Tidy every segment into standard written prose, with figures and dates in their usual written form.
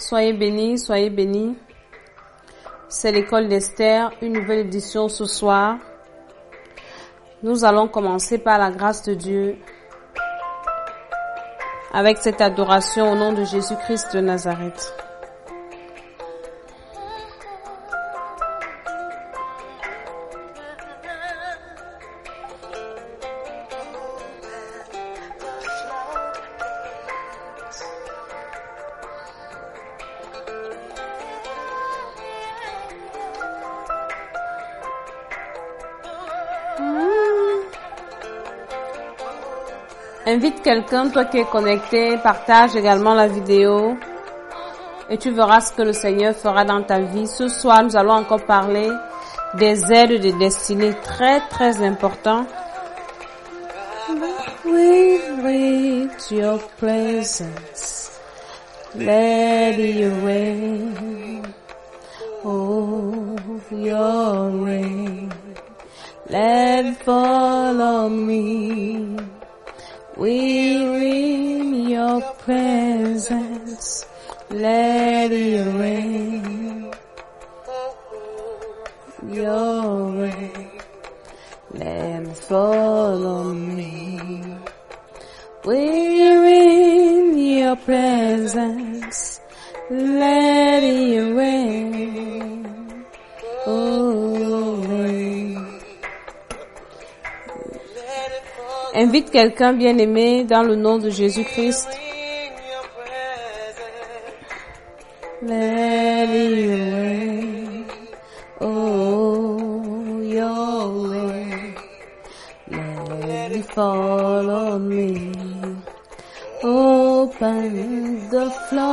Soyez bénis, soyez bénis. C'est l'école d'Esther, une nouvelle édition ce soir. Nous allons commencer par la grâce de Dieu avec cette adoration au nom de Jésus-Christ de Nazareth. Invite quelqu'un, toi qui es connecté, partage également la vidéo et tu verras ce que le Seigneur fera dans ta vie. Ce soir, nous allons encore parler des aides de destinée, très important. We reach your presence, let your rain, oh your rain, let it fall on me. We're in your presence, let it rain, your rain, let it fall on me. We're in your presence, let it rain, oh rain. Invite quelqu'un bien-aimé dans le nom de Jésus-Christ. Let it rain, oh your rain, let it fall on me. Open the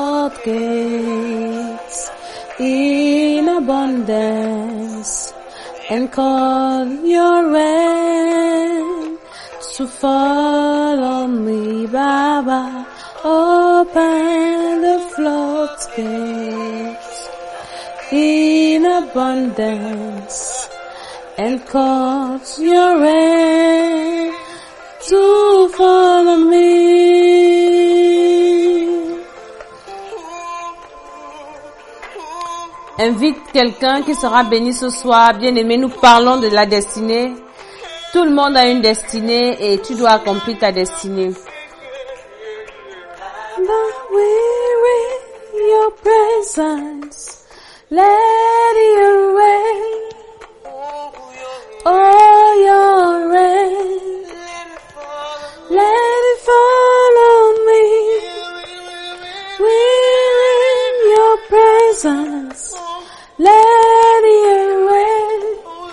floodgates in abundance and call your rain to fall on me, Baba. Open the floodgates in abundance and cause your rain to fall on me. Invite quelqu'un qui sera béni ce soir. Bien-aimé, nous parlons de la destinée. Tout le monde a une destinée et tu dois accomplir ta destinée. But we're in your presence, let your rain, oh your rain, let it fall on me. We're in your presence, let your rain,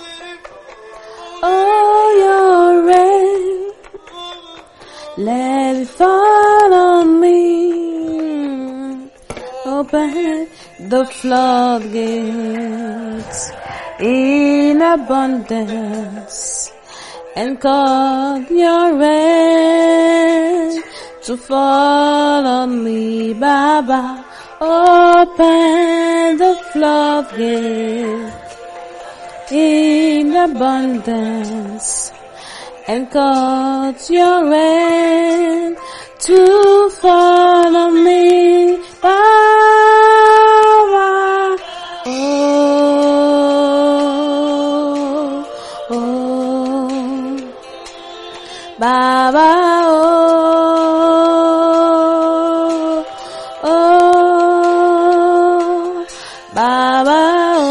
oh your rain, let it fall on me. Open the floodgates in abundance and cause your rain to fall on me, Baba. Open the floodgates in abundance and cause your rain to fall on me, Baba. Oh, oh, Baba. Oh, oh, Baba.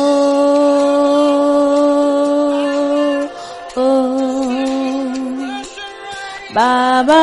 Oh, oh, Baba.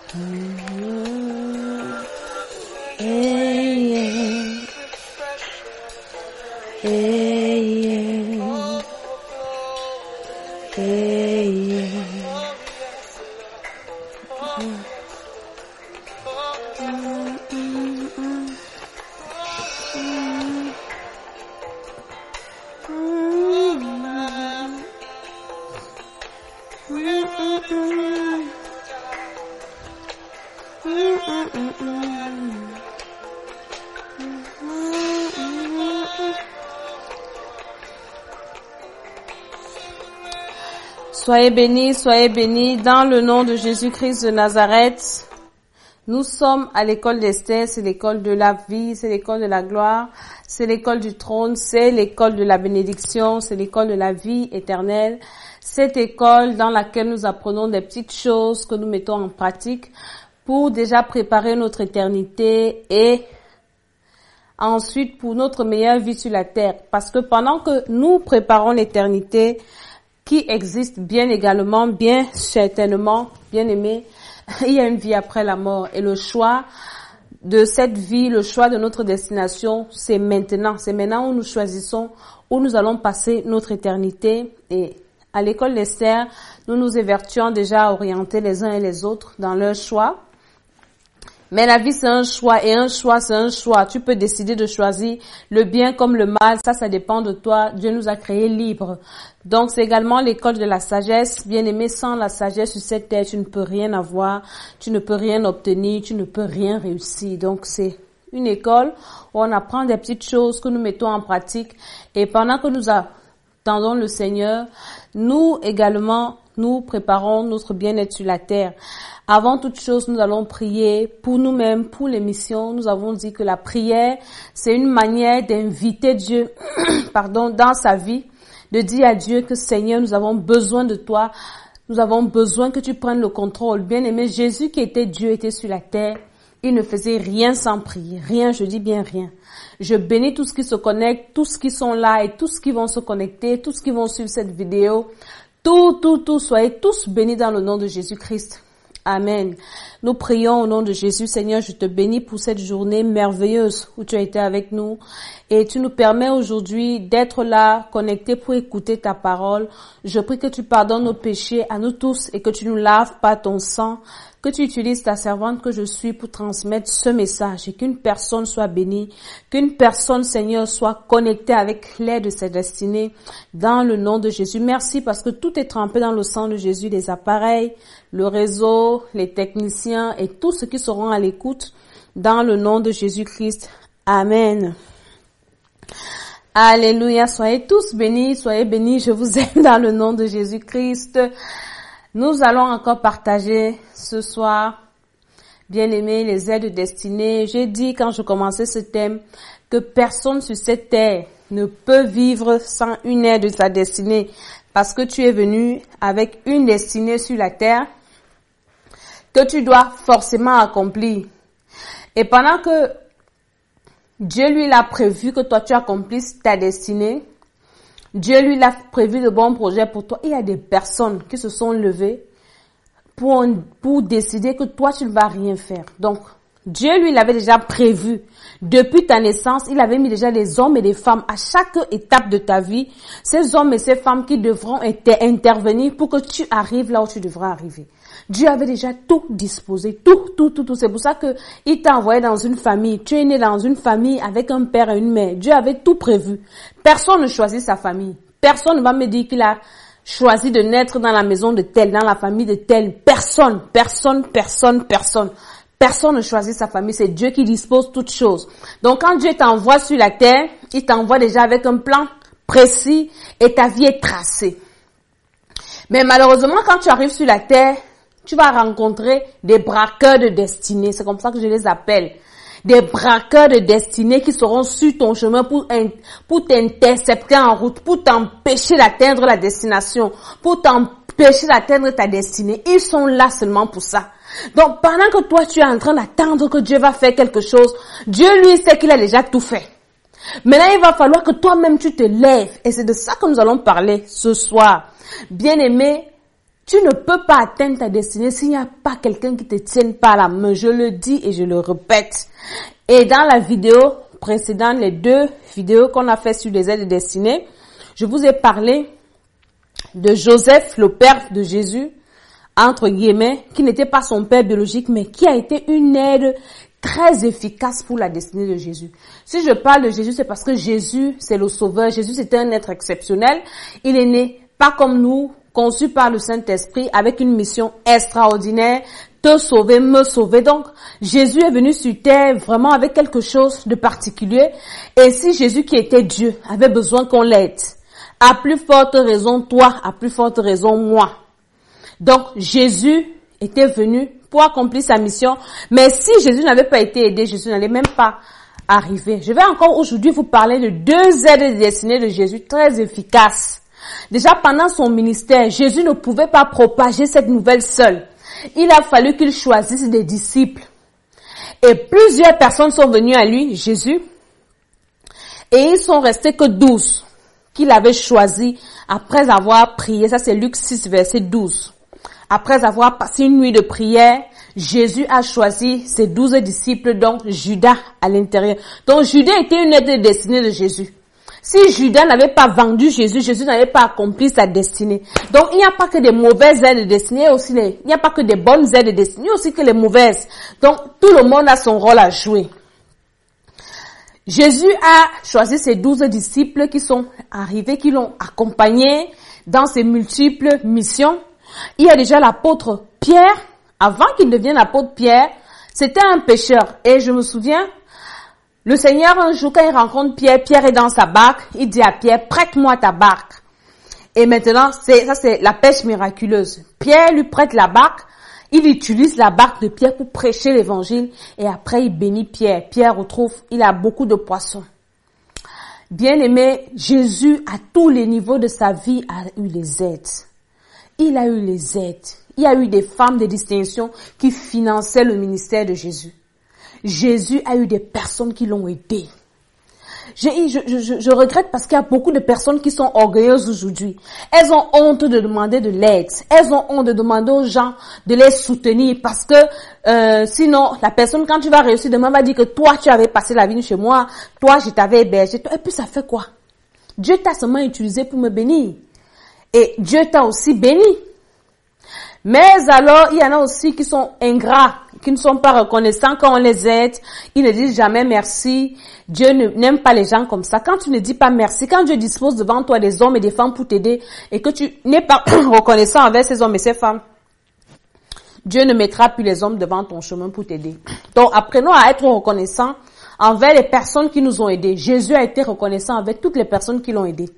Soyez bénis dans le nom de Jésus-Christ de Nazareth. Nous sommes à l'école d'Esther, c'est l'école de la vie, c'est l'école de la gloire, c'est l'école du trône, c'est l'école de la bénédiction, c'est l'école de la vie éternelle. Cette école dans laquelle nous apprenons des petites choses que nous mettons en pratique pour déjà préparer notre éternité et ensuite pour notre meilleure vie sur la terre. Parce que pendant que nous préparons l'éternité, qui existe bien également, bien certainement, bien aimé, il y a une vie après la mort. Et le choix de cette vie, le choix de notre destination, c'est maintenant. C'est maintenant où nous choisissons, où nous allons passer notre éternité. Et à l'école d'Esther, nous nous évertuons déjà à orienter les uns et les autres dans leur choix. Mais la vie, c'est un choix, et un choix, c'est un choix. Tu peux décider de choisir le bien comme le mal. Ça dépend de toi. Dieu nous a créés libres. Donc, c'est également l'école de la sagesse. Bien aimé, sans la sagesse sur cette terre, tu ne peux rien avoir, tu ne peux rien obtenir, tu ne peux rien réussir. Donc, c'est une école où on apprend des petites choses que nous mettons en pratique. Et pendant que nous attendons le Seigneur, nous également, nous préparons notre bien-être sur la terre. Avant toute chose, nous allons prier pour nous-mêmes, pour les missions. Nous avons dit que la prière, c'est une manière d'inviter Dieu, dans sa vie, de dire à Dieu que Seigneur, nous avons besoin de toi. Nous avons besoin que tu prennes le contrôle. Bien aimé, Jésus qui était Dieu, était sur la terre. Il ne faisait rien sans prier. Rien, je dis bien rien. Je bénis tous ceux qui se connectent, tous ceux qui sont là et tous ceux qui vont se connecter, tous ceux qui vont suivre cette vidéo. Soyez tous bénis dans le nom de Jésus-Christ. Amen. Nous prions au nom de Jésus. Seigneur, je te bénis pour cette journée merveilleuse où tu as été avec nous. Et tu nous permets aujourd'hui d'être là, connectés pour écouter ta parole. Je prie que tu pardonnes nos péchés à nous tous et que tu nous laves par ton sang. Que tu utilises ta servante que je suis pour transmettre ce message et qu'une personne soit bénie, qu'une personne, Seigneur, soit connectée avec l'aide de sa destinée dans le nom de Jésus. Merci parce que tout est trempé dans le sang de Jésus, les appareils, le réseau, les techniciens et tous ceux qui seront à l'écoute dans le nom de Jésus-Christ. Amen. Alléluia. Soyez tous bénis, soyez bénis. Je vous aime dans le nom de Jésus-Christ. Nous allons encore partager ce soir, bien-aimés, les aides destinées. J'ai dit quand je commençais ce thème que personne sur cette terre ne peut vivre sans une aide de sa destinée parce que tu es venu avec une destinée sur la terre que tu dois forcément accomplir. Et pendant que Dieu lui l'a prévu que toi tu accomplisses ta destinée, Dieu lui a prévu de bons projets pour toi. Il y a des personnes qui se sont levées pour décider que toi, tu ne vas rien faire. Donc, Dieu lui l'avait déjà prévu. Depuis ta naissance, il avait mis déjà des hommes et des femmes à chaque étape de ta vie. Ces hommes et ces femmes qui devront intervenir pour que tu arrives là où tu devras arriver. Dieu avait déjà tout disposé, tout. C'est pour ça que il t'a envoyé dans une famille. Tu es né dans une famille avec un père et une mère. Dieu avait tout prévu. Personne ne choisit sa famille. Personne ne va me dire qu'il a choisi de naître dans la maison de tel, dans la famille de tel. Personne ne choisit sa famille. C'est Dieu qui dispose toutes choses. Donc quand Dieu t'envoie sur la terre, il t'envoie déjà avec un plan précis et ta vie est tracée. Mais malheureusement, quand tu arrives sur la terre, tu vas rencontrer des braqueurs de destinée. C'est comme ça que je les appelle. Des braqueurs de destinée qui seront sur ton chemin pour t'intercepter en route, pour t'empêcher d'atteindre la destination, pour t'empêcher d'atteindre ta destinée. Ils sont là seulement pour ça. Donc, pendant que toi, tu es en train d'attendre que Dieu va faire quelque chose, Dieu, lui, sait qu'il a déjà tout fait. Maintenant, il va falloir que toi-même, tu te lèves. Et c'est de ça que nous allons parler ce soir. Bien-aimé, Tu ne peux pas atteindre ta destinée s'il n'y a pas quelqu'un qui te tienne par la main. Je le dis et je le répète. Et dans la vidéo précédente, les 2 vidéos qu'on a fait sur les aides destinées, je vous ai parlé de Joseph, le père de Jésus, entre guillemets, qui n'était pas son père biologique, mais qui a été une aide très efficace pour la destinée de Jésus. Si je parle de Jésus, c'est parce que Jésus, c'est le sauveur. Jésus, c'était un être exceptionnel. Il est né, pas comme nous, conçu par le Saint-Esprit, avec une mission extraordinaire, te sauver, me sauver. Donc, Jésus est venu sur terre vraiment avec quelque chose de particulier. Et si Jésus, qui était Dieu, avait besoin qu'on l'aide, à plus forte raison toi, à plus forte raison moi. Donc, Jésus était venu pour accomplir sa mission. Mais si Jésus n'avait pas été aidé, Jésus n'allait même pas arriver. Je vais encore aujourd'hui vous parler de 2 aides destinées de Jésus très efficaces. Déjà, pendant son ministère, Jésus ne pouvait pas propager cette nouvelle seul. Il a fallu qu'il choisisse des disciples. Et plusieurs personnes sont venues à lui, Jésus, et ils sont restés que 12 qu'il avait choisis après avoir prié. Ça, c'est Luc 6, verset 12. Après avoir passé une nuit de prière, Jésus a choisi ses 12 disciples, dont Judas à l'intérieur. Donc, Judas était une aide destinée de Jésus. Si Judas n'avait pas vendu Jésus, Jésus n'avait pas accompli sa destinée. Donc, il n'y a pas que des mauvaises aides destinées, il n'y a pas que des bonnes aides destinées, aussi que les mauvaises. Donc, tout le monde a son rôle à jouer. Jésus a choisi ses 12 disciples qui sont arrivés, qui l'ont accompagné dans ses multiples missions. Il y a déjà l'apôtre Pierre. Avant qu'il devienne l'apôtre Pierre, c'était un pêcheur. Et je me souviens, le Seigneur, un jour, quand il rencontre Pierre, Pierre est dans sa barque. Il dit à Pierre, prête-moi ta barque. Et maintenant, c'est la pêche miraculeuse. Pierre lui prête la barque. Il utilise la barque de Pierre pour prêcher l'évangile. Et après, il bénit Pierre. Pierre retrouve, il a beaucoup de poissons. Bien-aimé, Jésus, à tous les niveaux de sa vie, a eu les aides. Il a eu les aides. Il y a eu des femmes de distinction qui finançaient le ministère de Jésus. Jésus a eu des personnes qui l'ont aidé. Je regrette parce qu'il y a beaucoup de personnes qui sont orgueilleuses aujourd'hui. Elles ont honte de demander de l'aide. Elles ont honte de demander aux gens de les soutenir parce que sinon, la personne, quand tu vas réussir demain, va dire que toi, tu avais passé la vie chez moi, toi, je t'avais hébergé. Et puis, ça fait quoi? Dieu t'a seulement utilisé pour me bénir. Et Dieu t'a aussi béni. Mais alors, il y en a aussi qui sont ingrats, qui ne sont pas reconnaissants quand on les aide. Ils ne disent jamais merci. Dieu n'aime pas les gens comme ça. Quand tu ne dis pas merci, quand Dieu dispose devant toi des hommes et des femmes pour t'aider et que tu n'es pas reconnaissant envers ces hommes et ces femmes, Dieu ne mettra plus les hommes devant ton chemin pour t'aider. Donc, apprenons à être reconnaissants envers les personnes qui nous ont aidés. Jésus a été reconnaissant avec toutes les personnes qui l'ont aidé.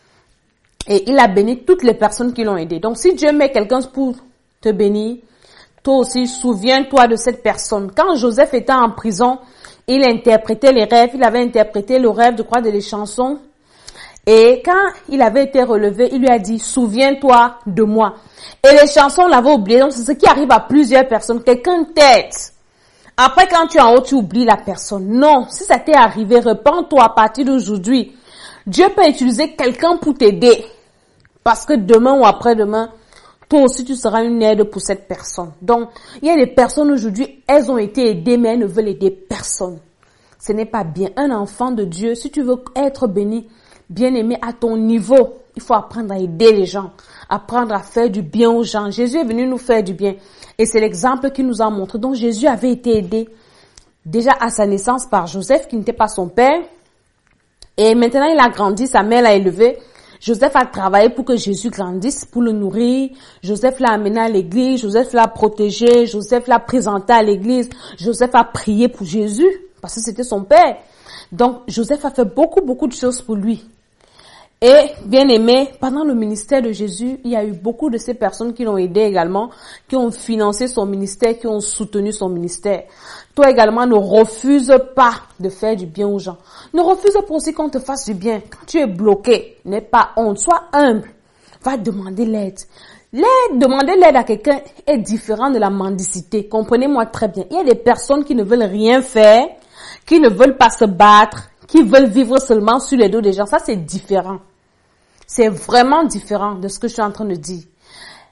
Et il a béni toutes les personnes qui l'ont aidé. Donc, si Dieu met quelqu'un pour te bénir, toi aussi, souviens-toi de cette personne. Quand Joseph était en prison, il interprétait les rêves. Il avait interprété le rêve, je crois, des chansons. Et quand il avait été relevé, il lui a dit, souviens-toi de moi. Et les chansons, on l'avait oublié. Donc, c'est ce qui arrive à plusieurs personnes. Quelqu'un t'aide. Après, quand tu es en haut, tu oublies la personne. Non, si ça t'est arrivé, repens-toi à partir d'aujourd'hui. Dieu peut utiliser quelqu'un pour t'aider. Parce que demain ou après-demain, toi aussi tu seras une aide pour cette personne. Donc, il y a des personnes aujourd'hui, elles ont été aidées, mais elles ne veulent aider personne. Ce n'est pas bien. Un enfant de Dieu, si tu veux être béni, bien aimé à ton niveau, il faut apprendre à aider les gens, apprendre à faire du bien aux gens. Jésus est venu nous faire du bien. Et c'est l'exemple qu'il nous a montré. Donc, Jésus avait été aidé déjà à sa naissance par Joseph, qui n'était pas son père. Et maintenant, il a grandi, sa mère l'a élevé. Joseph a travaillé pour que Jésus grandisse, pour le nourrir. Joseph l'a amené à l'église, Joseph l'a protégé, Joseph l'a présenté à l'église. Joseph a prié pour Jésus, parce que c'était son père. Donc, Joseph a fait beaucoup de choses pour lui. Et, bien aimé, pendant le ministère de Jésus, il y a eu beaucoup de ces personnes qui l'ont aidé également, qui ont financé son ministère, qui ont soutenu son ministère. Toi également, ne refuse pas de faire du bien aux gens. Ne refuse pas aussi qu'on te fasse du bien. Quand tu es bloqué, n'aie pas honte, sois humble. Va demander l'aide. Demander l'aide à quelqu'un est différent de la mendicité. Comprenez-moi très bien. Il y a des personnes qui ne veulent rien faire, qui ne veulent pas se battre, qui veulent vivre seulement sur les dos des gens. Ça, c'est différent. C'est vraiment différent de ce que je suis en train de dire.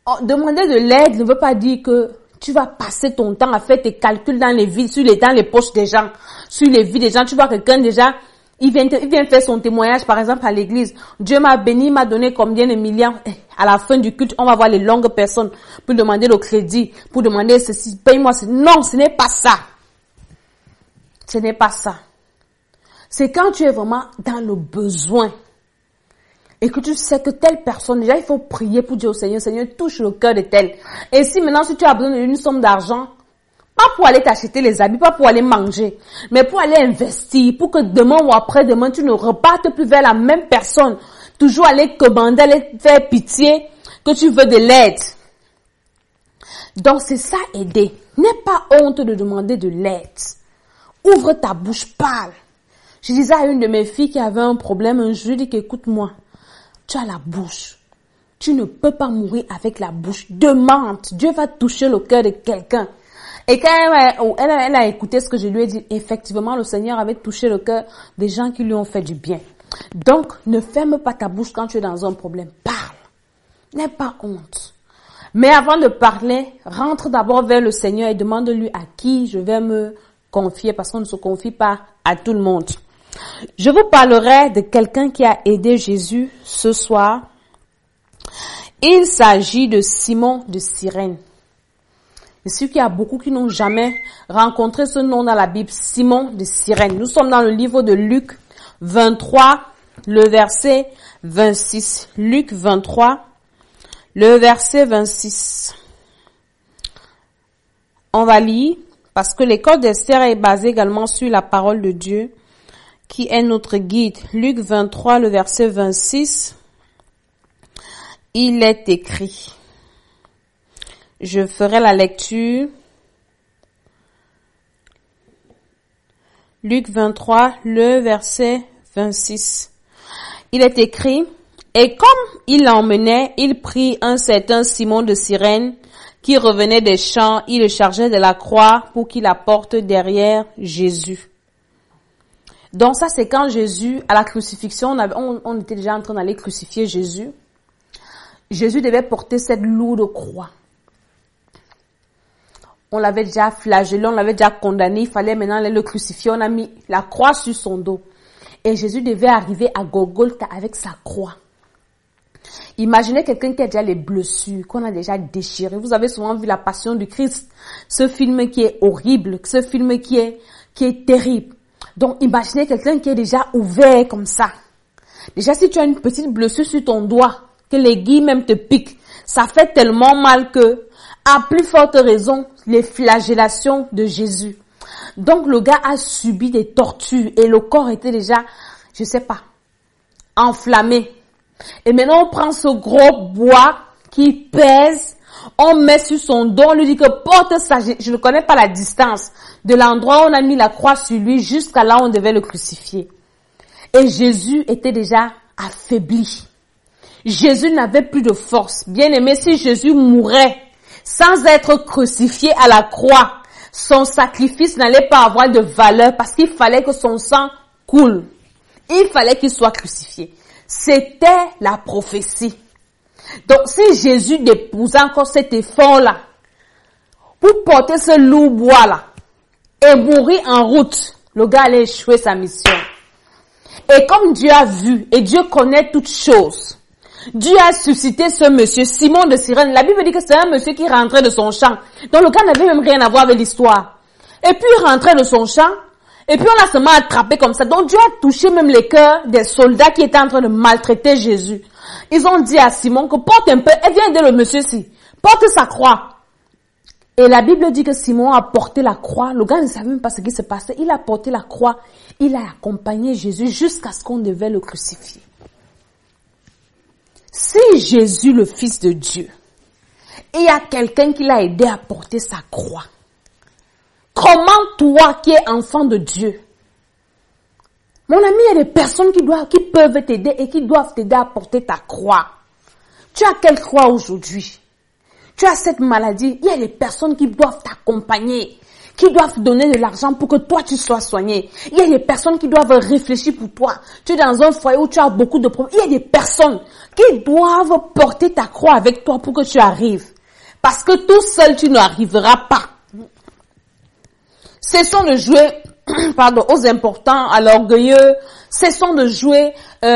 Demander de l'aide ne veut pas dire que tu vas passer ton temps à faire tes calculs dans les vies, dans les poches des gens, sur les vies des gens. Tu vois quelqu'un déjà, il vient faire son témoignage, par exemple, à l'église. Dieu m'a béni, m'a donné combien de millions. À la fin du culte, on va voir les longues personnes pour demander le crédit, pour demander ceci, paye-moi. Non, ce n'est pas ça. Ce n'est pas ça. C'est quand tu es vraiment dans le besoin et que tu sais que telle personne, déjà il faut prier pour dire au Seigneur, Seigneur, touche le cœur de tel. Et si maintenant, si tu as besoin d'une somme d'argent, pas pour aller t'acheter les habits, pas pour aller manger, mais pour aller investir, pour que demain ou après-demain, tu ne repartes plus vers la même personne. Toujours aller commander, aller faire pitié, que tu veux de l'aide. Donc c'est ça, aider. N'aie pas honte de demander de l'aide. Ouvre ta bouche, parle. Je disais à une de mes filles qui avait un problème, un jour, je lui dis qu'écoute-moi, tu as la bouche. Tu ne peux pas mourir avec la bouche. Demande. Dieu va toucher le cœur de quelqu'un. Et quand elle a écouté ce que je lui ai dit, effectivement, le Seigneur avait touché le cœur des gens qui lui ont fait du bien. Donc, ne ferme pas ta bouche quand tu es dans un problème. Parle. N'aie pas honte. Mais avant de parler, rentre d'abord vers le Seigneur et demande-lui à qui je vais me confier, parce qu'on ne se confie pas à tout le monde. Je vous parlerai de quelqu'un qui a aidé Jésus ce soir. Il s'agit de Simon de Cyrène. Je sais qu'il y a beaucoup qui n'ont jamais rencontré ce nom dans la Bible, Simon de Cyrène. Nous sommes dans le livre de Luc 23, le verset 26. Luc 23, le verset 26. On va lire, parce que l'école d'Esther est basée également sur la parole de Dieu, qui est notre guide. Luc 23, le verset 26. Il est écrit. Je ferai la lecture. Luc 23, le verset 26. Il est écrit, et comme il l'emmenait, il prit un certain Simon de Cyrène qui revenait des champs, il le chargeait de la croix pour qu'il la porte derrière Jésus. Donc ça, c'est quand Jésus, à la crucifixion, on était déjà en train d'aller crucifier Jésus. Jésus devait porter cette lourde croix. On l'avait déjà flagellé, on l'avait déjà condamné, il fallait maintenant aller le crucifier, on a mis la croix sur son dos. Et Jésus devait arriver à Golgotha avec sa croix. Imaginez quelqu'un qui a déjà les blessures, qu'on a déjà déchirées. Vous avez souvent vu La Passion du Christ, ce film qui est horrible, ce film qui est terrible. Donc imaginez quelqu'un qui est déjà ouvert comme ça. Déjà si tu as une petite blessure sur ton doigt, que l'aiguille même te pique, ça fait tellement mal que, à plus forte raison, les flagellations de Jésus. Donc le gars a subi des tortures et le corps était déjà, je sais pas, enflammé. Et maintenant on prend ce gros bois qui pèse, on met sur son dos, on lui dit que porte ça, je ne connais pas la distance de l'endroit où on a mis la croix sur lui jusqu'à là où on devait le crucifier. Et Jésus était déjà affaibli. Jésus n'avait plus de force. Bien aimé, si Jésus mourait sans être crucifié à la croix, son sacrifice n'allait pas avoir de valeur parce qu'il fallait que son sang coule. Il fallait qu'il soit crucifié. C'était la prophétie. Donc, si Jésus déposait encore cet effort-là pour porter ce lourd bois-là et mourir en route, le gars allait échouer sa mission. Et comme Dieu a vu et Dieu connaît toutes choses, Dieu a suscité ce monsieur, Simon de Cyrène. La Bible dit que c'est un monsieur qui rentrait de son champ. Donc le gars n'avait même rien à voir avec l'histoire. Et puis il rentrait de son champ. Et puis on l'a seulement attrapé comme ça. Donc Dieu a touché même les cœurs des soldats qui étaient en train de maltraiter Jésus. Ils ont dit à Simon que porte un peu, et viens aider le monsieur-ci. Porte sa croix. Et la Bible dit que Simon a porté la croix. Le gars ne savait même pas ce qui se passait. Il a porté la croix. Il a accompagné Jésus jusqu'à ce qu'on devait le crucifier. Si Jésus, le Fils de Dieu, il y a quelqu'un qui l'a aidé à porter sa croix, comment toi qui es enfant de Dieu, mon ami, il y a des personnes qui peuvent t'aider et qui doivent t'aider à porter ta croix. Tu as quelle croix aujourd'hui? Tu as cette maladie, il y a des personnes qui doivent t'accompagner, qui doivent donner de l'argent pour que toi tu sois soigné. Il y a des personnes qui doivent réfléchir pour toi. Tu es dans un foyer où tu as beaucoup de problèmes. Il y a des personnes qui doivent porter ta croix avec toi pour que tu arrives. Parce que tout seul tu n'arriveras pas. Cessons de jouer aux importants, à l'orgueilleux. Cessons de jouer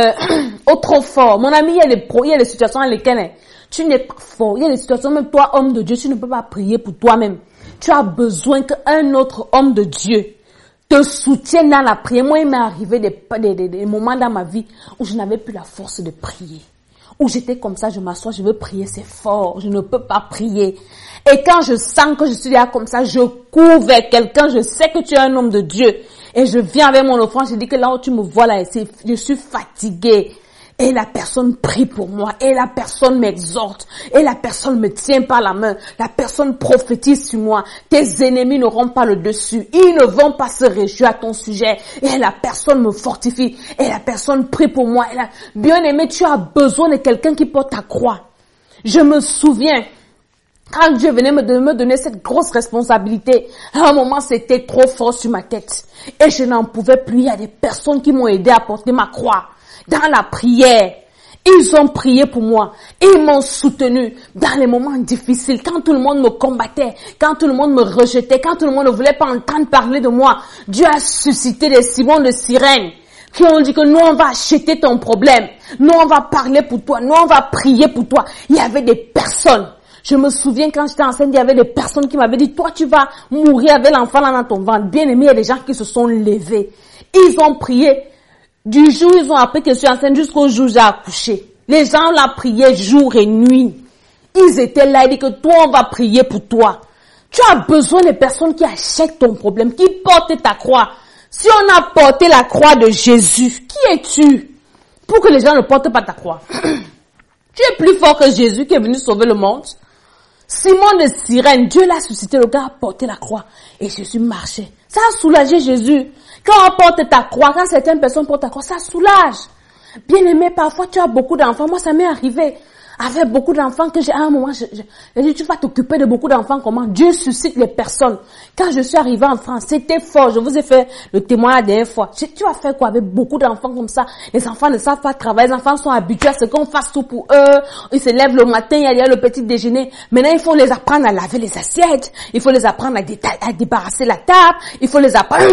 au trop fort. Mon ami, il y a des situations dans lesquelles tu n'es pas fort. Il y a des situations, même toi, homme de Dieu, tu ne peux pas prier pour toi-même. Tu as besoin qu'un autre homme de Dieu te soutienne dans la prière. Moi, il m'est arrivé des moments dans ma vie où je n'avais plus la force de prier. Où j'étais comme ça, je m'assois, je veux prier, c'est fort, je ne peux pas prier. Et quand je sens que je suis là comme ça, je cours vers quelqu'un, je sais que tu es un homme de Dieu. Et je viens avec mon offrande, je dis que là où tu me vois là, je suis fatiguée. Et la personne prie pour moi, et la personne m'exhorte, et la personne me tient par la main, la personne prophétise sur moi. Tes ennemis n'auront pas le dessus, ils ne vont pas se réjouir à ton sujet. Et la personne me fortifie, et la personne prie pour moi. Bien-aimé, tu as besoin de quelqu'un qui porte ta croix. Je me souviens, quand Dieu venait me donner cette grosse responsabilité, à un moment c'était trop fort sur ma tête. Et je n'en pouvais plus, il y a des personnes qui m'ont aidé à porter ma croix. Dans la prière, ils ont prié pour moi. Ils m'ont soutenu dans les moments difficiles. Quand tout le monde me combattait, quand tout le monde me rejetait, quand tout le monde ne voulait pas entendre parler de moi, Dieu a suscité des Simons de Cyrène qui ont dit que nous on va acheter ton problème. Nous on va parler pour toi. Nous on va prier pour toi. Il y avait des personnes. Je me souviens quand j'étais enceinte, il y avait des personnes qui m'avaient dit, toi tu vas mourir avec l'enfant là dans ton ventre. Bien aimé, il y a des gens qui se sont levés. Ils ont prié. Du jour où ils ont appris que je suis enceinte jusqu'au jour où j'ai accouché. Les gens l'ont prié jour et nuit. Ils étaient là, ils disent que toi, on va prier pour toi. Tu as besoin de personnes qui achètent ton problème, qui portent ta croix. Si on a porté la croix de Jésus, qui es-tu pour que les gens ne portent pas ta croix? Tu es plus fort que Jésus qui est venu sauver le monde. Simon de Cyrène, Dieu l'a suscité, le gars a porté la croix et Jésus marchait. Ça a soulagé Jésus. Quand on porte ta croix, quand certaines personnes portent ta croix, ça soulage. Bien aimé, parfois tu as beaucoup d'enfants. Moi, ça m'est arrivé. Avec beaucoup d'enfants que j'ai à un moment, j'ai dit, tu vas t'occuper de beaucoup d'enfants comment? Dieu suscite les personnes. Quand je suis arrivée en France, c'était fort. Je vous ai fait le témoin la dernière fois. Tu vas faire quoi avec beaucoup d'enfants comme ça? Les enfants ne savent pas travailler. Les enfants sont habitués à ce qu'on fasse tout pour eux. Ils se lèvent le matin, il y a le petit déjeuner. Maintenant, il faut les apprendre à laver les assiettes. Il faut les apprendre à débarrasser la table. Il faut les apprendre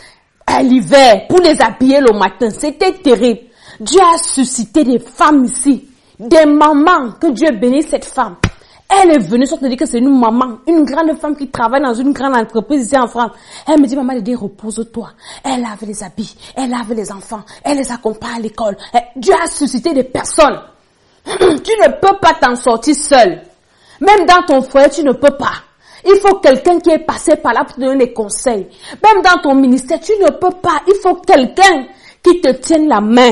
à l'hiver pour les habiller le matin. C'était terrible. Dieu a suscité des femmes ici. Des mamans, que Dieu bénisse cette femme. Elle est venue, sans te dire que c'est une maman, une grande femme qui travaille dans une grande entreprise ici en France. Elle me dit, maman, repose-toi. Elle lave les habits, elle lave les enfants, elle les accompagne à l'école. Dieu a suscité des personnes. Tu ne peux pas t'en sortir seul. Même dans ton foyer, tu ne peux pas. Il faut quelqu'un qui est passé par là pour te donner des conseils. Même dans ton ministère, tu ne peux pas. Il faut quelqu'un qui te tienne la main.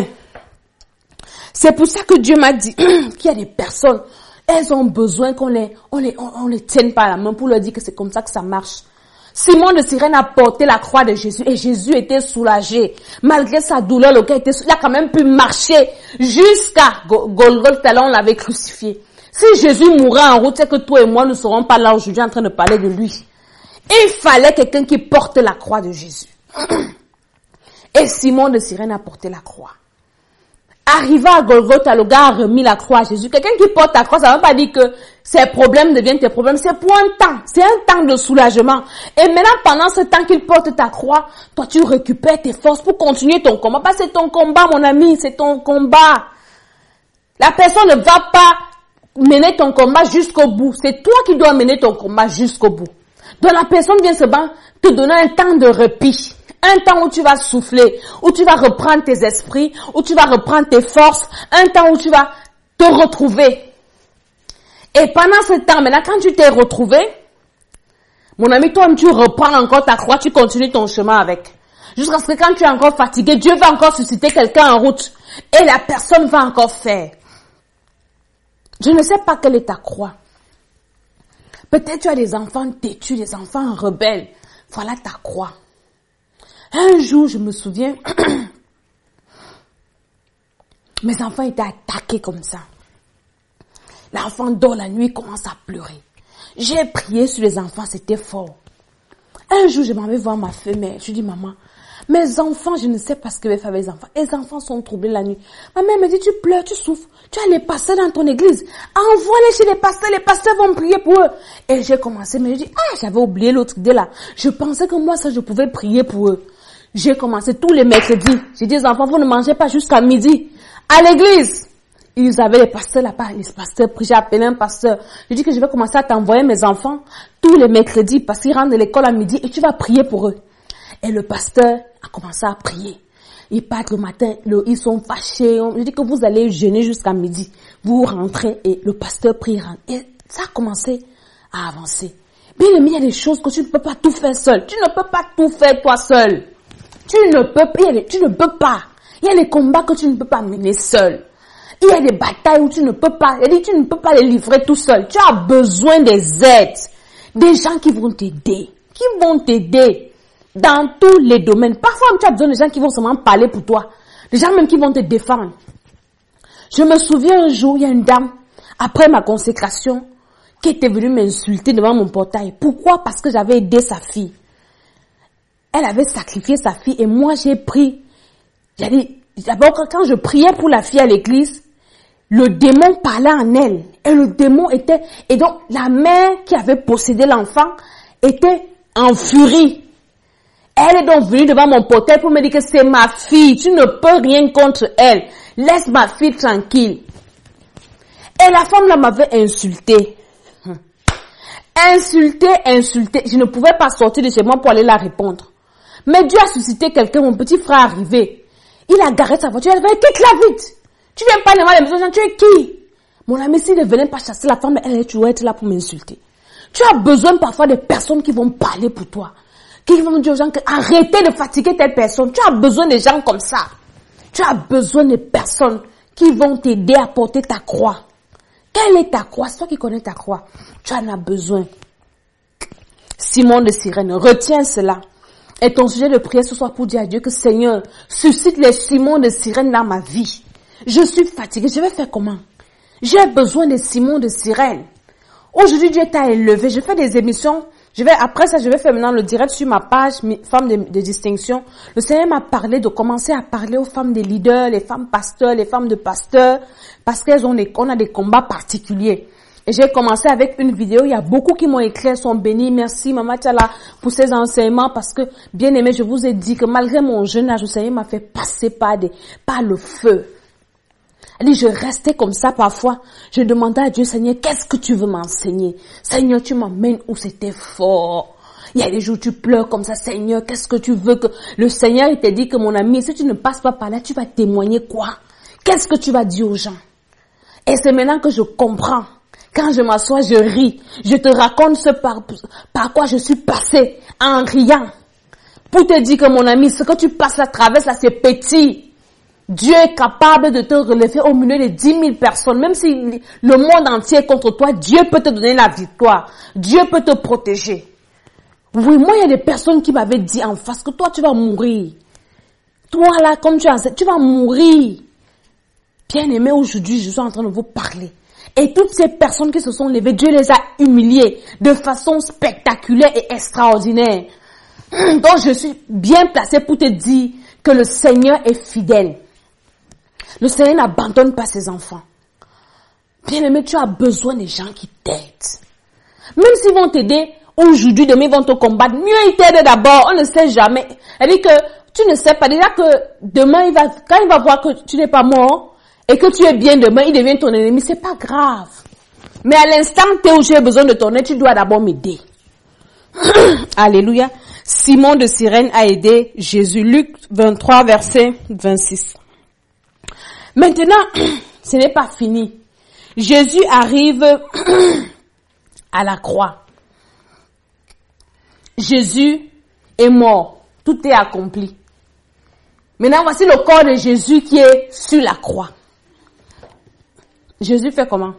C'est pour ça que Dieu m'a dit qu'il y a des personnes, elles ont besoin qu'on les tienne par la main pour leur dire que c'est comme ça que ça marche. Simon de Cyrène a porté la croix de Jésus et Jésus était soulagé. Malgré sa douleur, le gars il a quand même pu marcher jusqu'à Golgotha, là on l'avait crucifié. Si Jésus mourait en route, c'est que toi et moi ne serons pas là aujourd'hui en train de parler de lui. Il fallait quelqu'un qui porte la croix de Jésus. Et Simon de Cyrène a porté la croix. Arrivé à Golgotha, le gars a remis la croix à Jésus. Quelqu'un qui porte la croix, ça ne veut pas dire que ses problèmes deviennent tes problèmes. C'est pour un temps. C'est un temps de soulagement. Et maintenant, pendant ce temps qu'il porte ta croix, toi, tu récupères tes forces pour continuer ton combat. Parce que c'est ton combat, mon ami. C'est ton combat. La personne ne va pas mener ton combat jusqu'au bout. C'est toi qui dois mener ton combat jusqu'au bout. Donc la personne vient se battre, te donner un temps de répit. Un temps où tu vas souffler, où tu vas reprendre tes esprits, où tu vas reprendre tes forces, un temps où tu vas te retrouver. Et pendant ce temps, maintenant, quand tu t'es retrouvé, mon ami, toi-même, tu reprends encore ta croix, tu continues ton chemin avec. Jusqu'à ce que quand tu es encore fatigué, Dieu va encore susciter quelqu'un en route. Et la personne va encore faire. Je ne sais pas quelle est ta croix. Peut-être tu as des enfants têtus, des enfants rebelles. Voilà ta croix. Un jour, je me souviens, mes enfants étaient attaqués comme ça. L'enfant dort la nuit, commence à pleurer. J'ai prié sur les enfants, c'était fort. Un jour, je m'en vais voir ma mère. Je dis, maman, mes enfants, je ne sais pas ce que je vais faire avec les enfants. Les enfants sont troublés la nuit. Ma mère me dit, tu pleures, tu souffres. Tu as les pasteurs dans ton église. Envoie-les chez les pasteurs vont prier pour eux. Et j'ai commencé, mais je dis, j'avais oublié l'autre idée là. Je pensais que moi, ça, je pouvais prier pour eux. J'ai commencé tous les mercredis. J'ai dit aux enfants, vous ne mangez pas jusqu'à midi. À l'église. Ils avaient les pasteurs là-bas. Les pasteurs prient. J'ai appelé un pasteur. Je dis que je vais commencer à t'envoyer mes enfants tous les mercredis parce qu'ils rentrent de l'école à midi et tu vas prier pour eux. Et le pasteur a commencé à prier. Ils partent le matin, ils sont fâchés. Je dis que vous allez jeûner jusqu'à midi. Vous rentrez et le pasteur prie. Et ça a commencé à avancer. Bien aimé, il y a des choses que tu ne peux pas tout faire seul. Tu ne peux pas tout faire toi seul. Tu ne peux pas. Il y a des combats que tu ne peux pas mener seul. Il y a des batailles où tu ne peux pas. Tu ne peux pas les livrer tout seul. Tu as besoin des aides. Des gens qui vont t'aider. Qui vont t'aider. Dans tous les domaines. Parfois, tu as besoin de gens qui vont seulement parler pour toi. Des gens même qui vont te défendre. Je me souviens un jour, il y a une dame, après ma consécration, qui était venue m'insulter devant mon portail. Pourquoi? Parce que j'avais aidé sa fille. Elle avait sacrifié sa fille et moi j'ai pris. D'abord, quand je priais pour la fille à l'église, le démon parlait en elle. Et le démon était... Et donc, la mère qui avait possédé l'enfant était en furie. Elle est donc venue devant mon portail pour me dire que c'est ma fille. Tu ne peux rien contre elle. Laisse ma fille tranquille. Et la femme là m'avait insulté. Insulté. Je ne pouvais pas sortir de chez moi pour aller la répondre. Mais Dieu a suscité quelqu'un, mon petit frère arrivé. Il a garé sa voiture. Il a dit, quitte-la vite. Tu viens pas devant les maisons, tu es qui? Mon ami, s'il ne venait pas chasser la femme, elle allait toujours être là pour m'insulter. Tu as besoin parfois de personnes qui vont parler pour toi. Qui vont dire aux gens que arrêtez de fatiguer telle personne. Tu as besoin de gens comme ça. Tu as besoin de personnes qui vont t'aider à porter ta croix. Quelle est ta croix? C'est toi qui connais ta croix. Tu en as besoin. Simon de Cyrène, retiens cela. Et ton sujet de prière ce soir pour dire à Dieu que Seigneur, suscite les Simon de Cyrène dans ma vie. Je suis fatiguée. Je vais faire comment? J'ai besoin de Simon de Cyrène. Aujourd'hui, Dieu t'a élevé. Je fais des émissions. Après ça, je vais faire maintenant le direct sur ma page Femmes de distinction. Le Seigneur m'a parlé de commencer à parler aux femmes des leaders, les femmes pasteurs, les femmes de pasteurs, parce qu'on a des combats particuliers. Et j'ai commencé avec une vidéo, il y a beaucoup qui m'ont écrit, sont bénis, merci Maman Tchala pour ces enseignements, parce que, bien aimé, je vous ai dit que malgré mon jeune âge, le Seigneur m'a fait passer par le feu. Elle dit, je restais comme ça parfois. Je demandais à Dieu, Seigneur, qu'est-ce que tu veux m'enseigner? Seigneur, tu m'emmènes où c'était fort. Il y a des jours où tu pleures comme ça, Seigneur, qu'est-ce que tu veux que... Le Seigneur, il t'a dit que mon ami, si tu ne passes pas par là, tu vas témoigner quoi? Qu'est-ce que tu vas dire aux gens? Et c'est maintenant que je comprends. Quand je m'assois, je ris. Je te raconte ce par quoi je suis passée en riant. Pour te dire que mon ami, ce que tu passes à travers, là, c'est petit. Dieu est capable de te relever au milieu de 10 000 personnes. Même si le monde entier est contre toi, Dieu peut te donner la victoire. Dieu peut te protéger. Oui, moi, il y a des personnes qui m'avaient dit en face que toi, tu vas mourir. Toi, là, comme tu vas mourir. Bien aimé, aujourd'hui, je suis en train de vous parler. Et toutes ces personnes qui se sont levées, Dieu les a humiliées de façon spectaculaire et extraordinaire. Donc, je suis bien placée pour te dire que le Seigneur est fidèle. Le Seigneur n'abandonne pas ses enfants. Bien-aimé, tu as besoin des gens qui t'aident. Même s'ils vont t'aider aujourd'hui, demain ils vont te combattre. Mieux ils t'aident d'abord, on ne sait jamais. Elle dit que tu ne sais pas. Déjà que demain, quand il va voir que tu n'es pas mort et que tu es bien demain, il devient ton ennemi. C'est pas grave. Mais à l'instant où j'ai besoin de ton aide, tu dois d'abord m'aider. Alléluia. Simon de Cyrène a aidé Jésus. Luc 23, verset 26. Maintenant, ce n'est pas fini. Jésus arrive à la croix. Jésus est mort. Tout est accompli. Maintenant, voici le corps de Jésus qui est sur la croix. Jésus fait comment?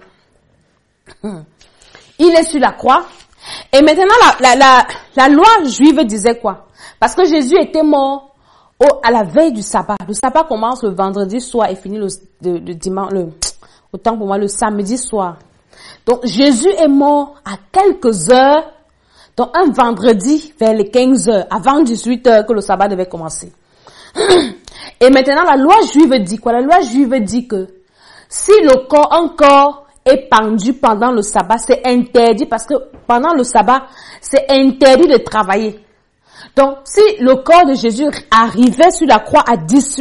Il est sur la croix. Et maintenant, la loi juive disait quoi? Parce que Jésus était mort à la veille du sabbat. Le sabbat commence le vendredi soir et finit le dimanche, autant pour moi, le samedi soir. Donc, Jésus est mort à quelques heures Donc, un vendredi, vers les 15h, avant 18h, que le sabbat devait commencer. Et maintenant, la loi juive dit quoi? La loi juive dit que si un corps est pendu pendant le sabbat, c'est interdit parce que pendant le sabbat, c'est interdit de travailler. Donc, si le corps de Jésus arrivait sur la croix à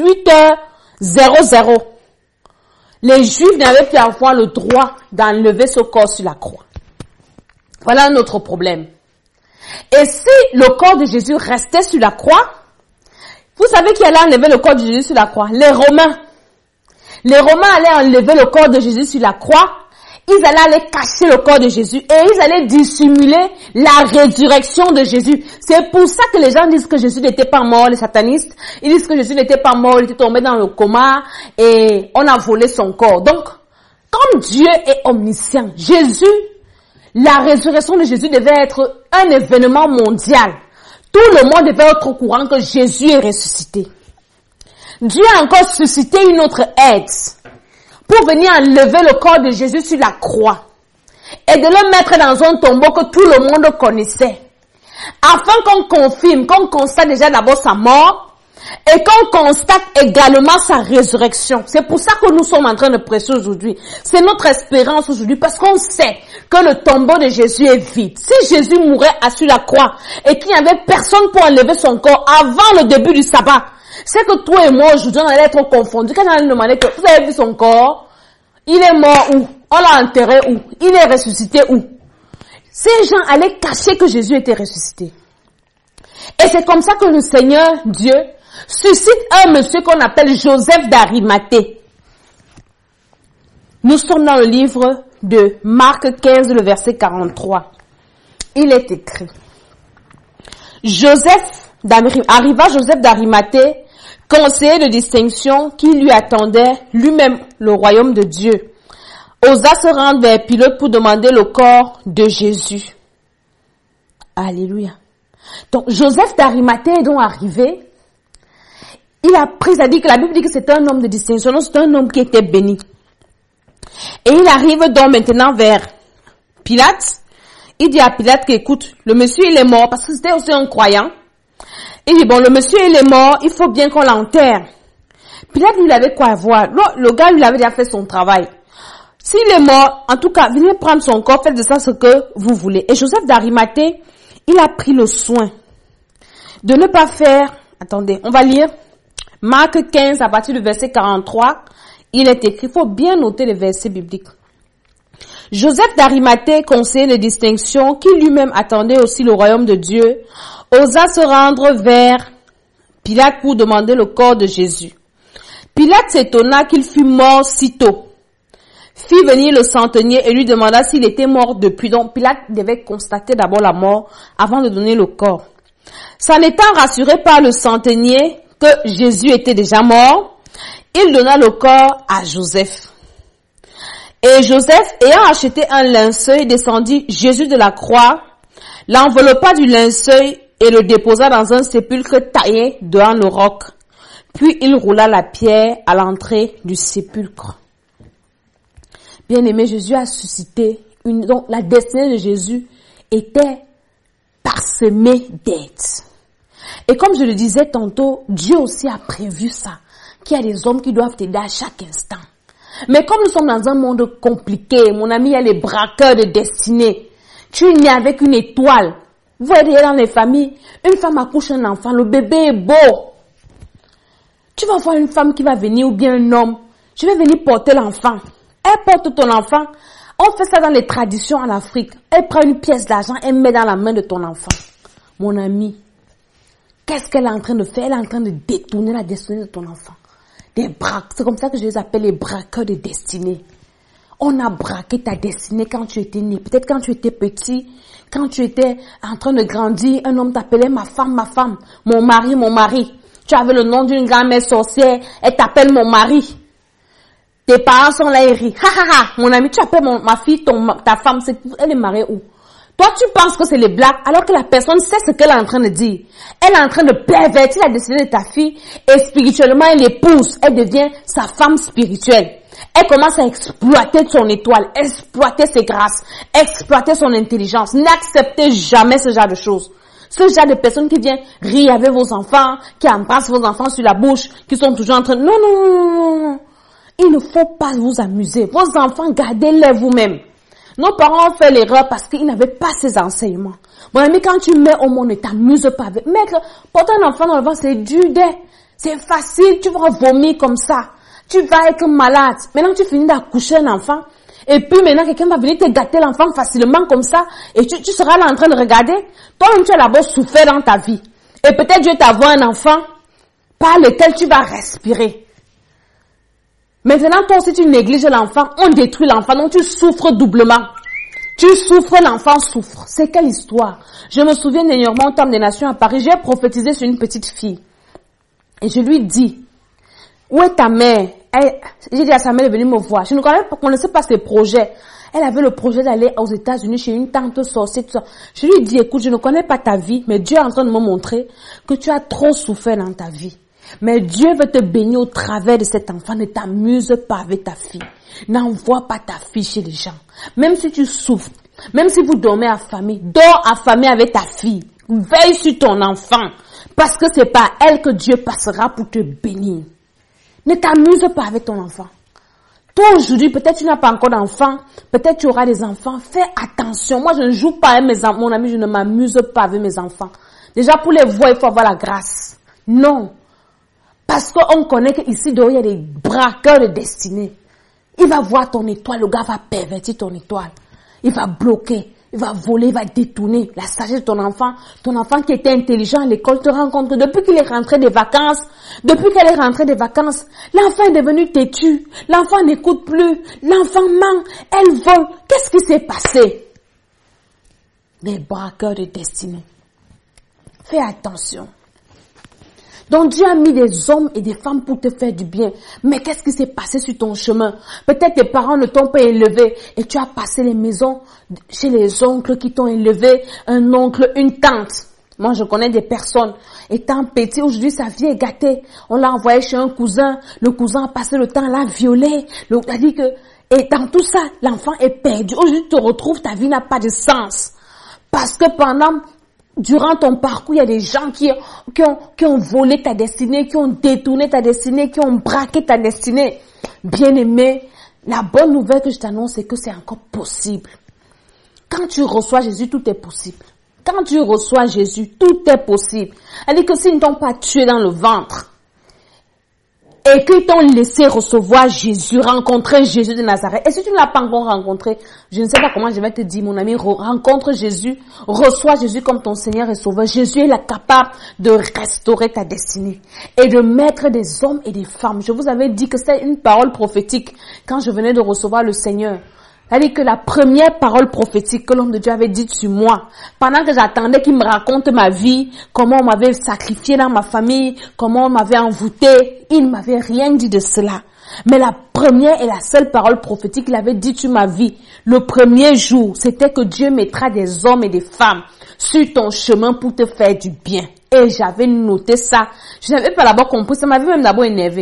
18h00, les Juifs n'avaient plus avoir le droit d'enlever ce corps sur la croix. Voilà notre problème. Et si le corps de Jésus restait sur la croix, vous savez qui allait enlever le corps de Jésus sur la croix? Les Romains. Les Romains allaient enlever le corps de Jésus sur la croix. Ils allaient aller cacher le corps de Jésus et ils allaient dissimuler la résurrection de Jésus. C'est pour ça que les gens disent que Jésus n'était pas mort, les satanistes. Ils disent que Jésus n'était pas mort, il était tombé dans le coma et on a volé son corps. Donc, comme Dieu est omniscient, la résurrection de Jésus devait être un événement mondial. Tout le monde devait être au courant que Jésus est ressuscité. Dieu a encore suscité une autre aide pour venir enlever le corps de Jésus sur la croix et de le mettre dans un tombeau que tout le monde connaissait, afin qu'on confirme, qu'on constate déjà d'abord sa mort et qu'on constate également sa résurrection. C'est pour ça que nous sommes en train de prêcher aujourd'hui. C'est notre espérance aujourd'hui parce qu'on sait que le tombeau de Jésus est vide. Si Jésus mourait sur la croix et qu'il n'y avait personne pour enlever son corps avant le début du sabbat, c'est que toi et moi aujourd'hui on allait être confondus. Quand on allait demander que vous avez vu son corps, il est mort où? On l'a enterré où? Il est ressuscité où? Ces gens allaient cacher que Jésus était ressuscité. Et c'est comme ça que le Seigneur Dieu suscite un monsieur qu'on appelle Joseph d'Arimathée. Nous sommes dans le livre de Marc 15, le verset 43. Il est écrit: arriva Joseph d'Arimathée, conseiller de distinction qui lui attendait lui-même le royaume de Dieu, osa se rendre vers Pilate pour demander le corps de Jésus. Alléluia. Donc, Joseph d'Arimathée est donc arrivé. Il a pris, c'est-à-dire que la Bible dit que c'est un homme de distinction, non, c'est un homme qui était béni. Et il arrive donc maintenant vers Pilate. Il dit à Pilate qu'écoute, le monsieur il est mort, parce que c'était aussi un croyant. Il dit, bon, le monsieur il est mort, il faut bien qu'on l'enterre. Pilate lui avait quoi à voir? Le gars lui avait déjà fait son travail. S'il est mort, en tout cas, venez prendre son corps, faites de ça ce que vous voulez. Et Joseph d'Arimathée, il a pris le soin de ne pas faire, attendez, on va lire Marc 15 à partir du verset 43, il est écrit, il faut bien noter les versets bibliques. Joseph d'Arimathée, conseiller de distinction, qui lui-même attendait aussi le royaume de Dieu, osa se rendre vers Pilate pour demander le corps de Jésus. Pilate s'étonna qu'il fût mort si tôt. Fit venir le centenier et lui demanda s'il était mort depuis. Donc Pilate devait constater d'abord la mort avant de donner le corps. S'en étant rassuré par le centenier que Jésus était déjà mort, il donna le corps à Joseph. Et Joseph, ayant acheté un linceul, descendit Jésus de la croix, l'enveloppa du linceul et le déposa dans un sépulcre taillé dans le roc. Puis il roula la pierre à l'entrée du sépulcre. Bien-aimé, Jésus a suscité donc la destinée de Jésus était parsemée d'aides. Et comme je le disais tantôt, Dieu aussi a prévu ça, qu'il y a des hommes qui doivent t'aider à chaque instant. Mais comme nous sommes dans un monde compliqué, mon ami, il y a les braqueurs de destinée. Tu es né avec une étoile. Vous voyez dans les familles, une femme accouche un enfant, le bébé est beau. Tu vas voir une femme qui va venir ou bien un homme. Je vais venir porter l'enfant. Elle porte ton enfant. On fait ça dans les traditions en Afrique. Elle prend une pièce d'argent, elle met dans la main de ton enfant. Mon ami, qu'est-ce qu'elle est en train de faire? Elle est en train de détourner la destinée de ton enfant. Des braques. C'est comme ça que je les appelle les braqueurs de destinée. On a braqué ta destinée quand tu étais né. Peut-être quand tu étais petit, quand tu étais en train de grandir, un homme t'appelait ma femme, mon mari, mon mari. Tu avais le nom d'une grand-mère sorcière, elle t'appelle mon mari. Tes parents sont là et rient. Ha ha ha, mon ami, tu appelles ma fille, ta femme, elle est mariée où? Toi, tu penses que c'est les blagues, alors que la personne sait ce qu'elle est en train de dire. Elle est en train de pervertir la destinée de ta fille et spirituellement, elle l'épouse. Elle devient sa femme spirituelle. Elle commence à exploiter son étoile, exploiter ses grâces, exploiter son intelligence. N'acceptez jamais ce genre de choses. Ce genre de personnes qui viennent rire avec vos enfants, qui embrassent vos enfants sur la bouche, qui sont toujours en train de... Non. Il ne faut pas vous amuser. Vos enfants, gardez-les vous-même. Nos parents ont fait l'erreur parce qu'ils n'avaient pas ces enseignements. Mon ami, quand tu mets au monde, ne t'amuse pas avec. Mec, porter un enfant dans le ventre, c'est dur. C'est facile, tu vas vomir comme ça. Tu vas être malade. Maintenant, tu finis d'accoucher un enfant. Et puis maintenant, quelqu'un va venir te gâter l'enfant facilement comme ça. Et tu seras là en train de regarder. Toi-même, tu as d'abord souffert dans ta vie. Et peut-être Dieu t'a envoyé un enfant par lequel tu vas respirer. Maintenant, toi aussi, tu négliges l'enfant. On détruit l'enfant. Donc, tu souffres doublement. Tu souffres, l'enfant souffre. C'est quelle histoire? Je me souviens dernièrement au Temple des Nations à Paris. J'ai prophétisé sur une petite fille. Et je lui dis, où est ta mère? J'ai dit à sa mère, elle est venue me voir. Je ne connaissais pas ses projets. Elle avait le projet d'aller aux États-Unis chez une tante sorcière, tout ça. Je lui dis, écoute, je ne connais pas ta vie, mais Dieu est en train de me montrer que tu as trop souffert dans ta vie. Mais Dieu veut te bénir au travers de cet enfant. Ne t'amuse pas avec ta fille. N'envoie pas ta fille chez les gens. Même si tu souffres, même si vous dormez affamé, dors affamé avec ta fille. Veille sur ton enfant. Parce que c'est par elle que Dieu passera pour te bénir. Ne t'amuse pas avec ton enfant. Toi aujourd'hui, peut-être tu n'as pas encore d'enfant, peut-être tu auras des enfants. Fais attention. Moi, je ne joue pas avec mes enfants. Mon ami, je ne m'amuse pas avec mes enfants. Déjà, pour les voir, il faut avoir la grâce. Non. Parce qu'on connaît qu'ici, dehors, il y a des braqueurs de destinée. Il va voir ton étoile, le gars va pervertir ton étoile. Il va bloquer, il va voler, il va détourner la sagesse de ton enfant qui était intelligent à l'école te rend compte que depuis qu'il est rentré des vacances, depuis qu'elle est rentrée des vacances, l'enfant est devenu têtu, l'enfant n'écoute plus, l'enfant ment, elle vole. Qu'est-ce qui s'est passé? Des braqueurs de destinée. Fais attention. Donc Dieu a mis des hommes et des femmes pour te faire du bien. Mais qu'est-ce qui s'est passé sur ton chemin? Peut-être tes parents ne t'ont pas élevé et tu as passé les maisons chez les oncles qui t'ont élevé, un oncle, une tante. Moi, je connais des personnes, étant petit, aujourd'hui sa vie est gâtée. On l'a envoyé chez un cousin, le cousin a passé le temps à la violer. A dit que, et dans tout ça, l'enfant est perdu. Aujourd'hui, tu te retrouves, ta vie n'a pas de sens. Parce que durant ton parcours, il y a des gens qui ont volé ta destinée, qui ont détourné ta destinée, qui ont braqué ta destinée. Bien-aimé, la bonne nouvelle que je t'annonce, c'est que c'est encore possible. Quand tu reçois Jésus, tout est possible. Quand tu reçois Jésus, tout est possible. Elle dit que s'ils ne t'ont pas tué dans le ventre, et qu'ils t'ont laissé recevoir Jésus, rencontrer Jésus de Nazareth. Et si tu ne l'as pas encore rencontré, je ne sais pas comment je vais te dire, mon ami, rencontre Jésus, reçois Jésus comme ton Seigneur et Sauveur. Jésus est capable de restaurer ta destinée et de mettre des hommes et des femmes. Je vous avais dit que c'est une parole prophétique quand je venais de recevoir le Seigneur. C'est-à-dire que la première parole prophétique que l'homme de Dieu avait dite sur moi, pendant que j'attendais qu'il me raconte ma vie, comment on m'avait sacrifié dans ma famille, comment on m'avait envoûté, il ne m'avait rien dit de cela. Mais la première et la seule parole prophétique qu'il avait dite sur ma vie, le premier jour, c'était que Dieu mettra des hommes et des femmes sur ton chemin pour te faire du bien. Et j'avais noté ça. Je n'avais pas d'abord compris, ça m'avait même d'abord énervé.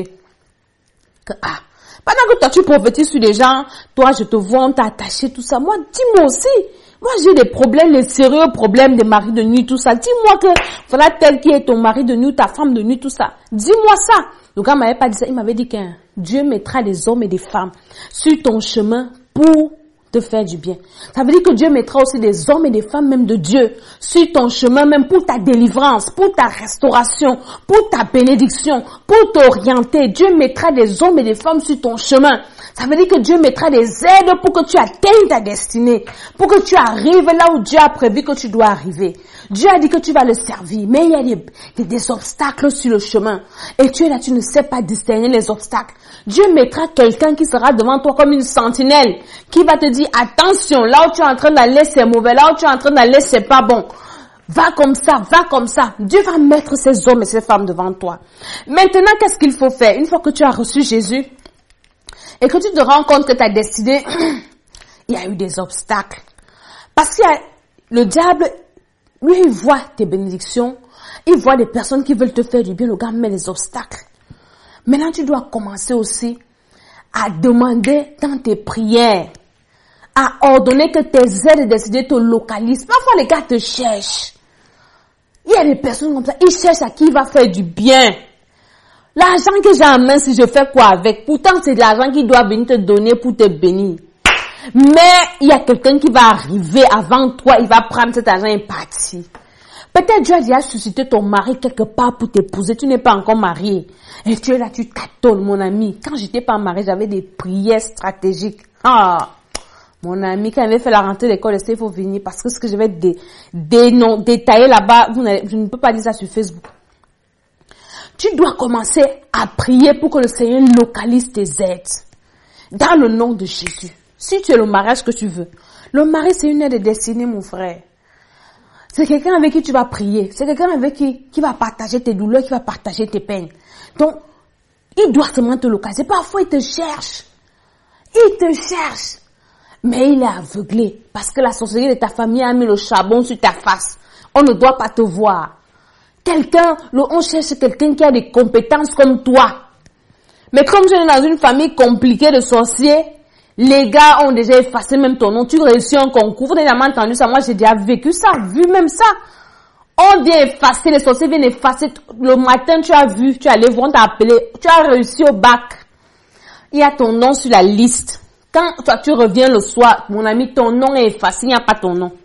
Pendant que toi tu prophétises sur les gens, toi je te vois, on t'a attaché, tout ça. Moi, dis-moi aussi. Moi j'ai des problèmes, les sérieux problèmes des maris de nuit, tout ça. Dis-moi que voilà tel qui est ton mari de nuit, ta femme de nuit, tout ça. Dis-moi ça. Donc il m'avait pas dit ça, il m'avait dit que Dieu mettra des hommes et des femmes sur ton chemin pour te faire du bien. Ça veut dire que Dieu mettra aussi des hommes et des femmes même de Dieu sur ton chemin même pour ta délivrance, pour ta restauration, pour ta bénédiction, pour t'orienter. Dieu mettra des hommes et des femmes sur ton chemin. Ça veut dire que Dieu mettra des aides pour que tu atteignes ta destinée, pour que tu arrives là où Dieu a prévu que tu dois arriver. Dieu a dit que tu vas le servir, mais il y a des obstacles sur le chemin. Et tu es là, tu ne sais pas discerner les obstacles. Dieu mettra quelqu'un qui sera devant toi comme une sentinelle, qui va te dire, attention, là où tu es en train d'aller, c'est mauvais, là où tu es en train d'aller, c'est pas bon. Va comme ça, va comme ça. Dieu va mettre ces hommes et ces femmes devant toi. Maintenant, qu'est-ce qu'il faut faire? Une fois que tu as reçu Jésus, et que tu te rends compte que ta destinée, il y a eu des obstacles. Parce que le diable, lui, il voit tes bénédictions, il voit des personnes qui veulent te faire du bien, le gars met les obstacles. Maintenant, tu dois commencer aussi à demander dans tes prières, à ordonner que tes aides décidées te localisent. Parfois, les gars te cherchent. Il y a des personnes comme ça, ils cherchent à qui va faire du bien. L'argent que j'ai en main, si je fais quoi avec? Pourtant, c'est de l'argent qu'il doit venir te donner pour te bénir. Mais il y a quelqu'un qui va arriver avant toi, il va prendre cet argent et partir. Peut-être Dieu a déjà suscité ton mari quelque part pour t'épouser. Tu n'es pas encore marié. Et tu es là, tu tâtonnes, mon ami. Quand j'étais pas mariée, j'avais des prières stratégiques. Ah, mon ami, quand j'avais fait la rentrée d'école, il faut venir parce que ce que je vais détailler là-bas, je ne peux pas dire ça sur Facebook. Tu dois commencer à prier pour que le Seigneur localise tes aides. Dans le nom de Jésus. Si tu es le mariage que tu veux. Le mari, c'est une aide destinée, mon frère. C'est quelqu'un avec qui tu vas prier. C'est quelqu'un avec qui va partager tes douleurs, qui va partager tes peines. Donc, il doit seulement te localiser. Parfois, il te cherche. Il te cherche. Mais il est aveuglé. Parce que la sorcellerie de ta famille a mis le charbon sur ta face. On ne doit pas te voir. On cherche quelqu'un qui a des compétences comme toi. Mais comme tu es dans une famille compliquée de sorciers, les gars ont déjà effacé même ton nom. Tu réussis un concours. Vous n'avez jamais entendu ça. Moi, j'ai déjà vécu ça, vu même ça. On vient effacer, les sorciers viennent effacer. Le matin, tu as vu, tu es allé voir, on t'a appelé. Tu as réussi au bac. Il y a ton nom sur la liste. Quand toi, tu reviens le soir, mon ami, ton nom est effacé, il n'y a pas ton nom.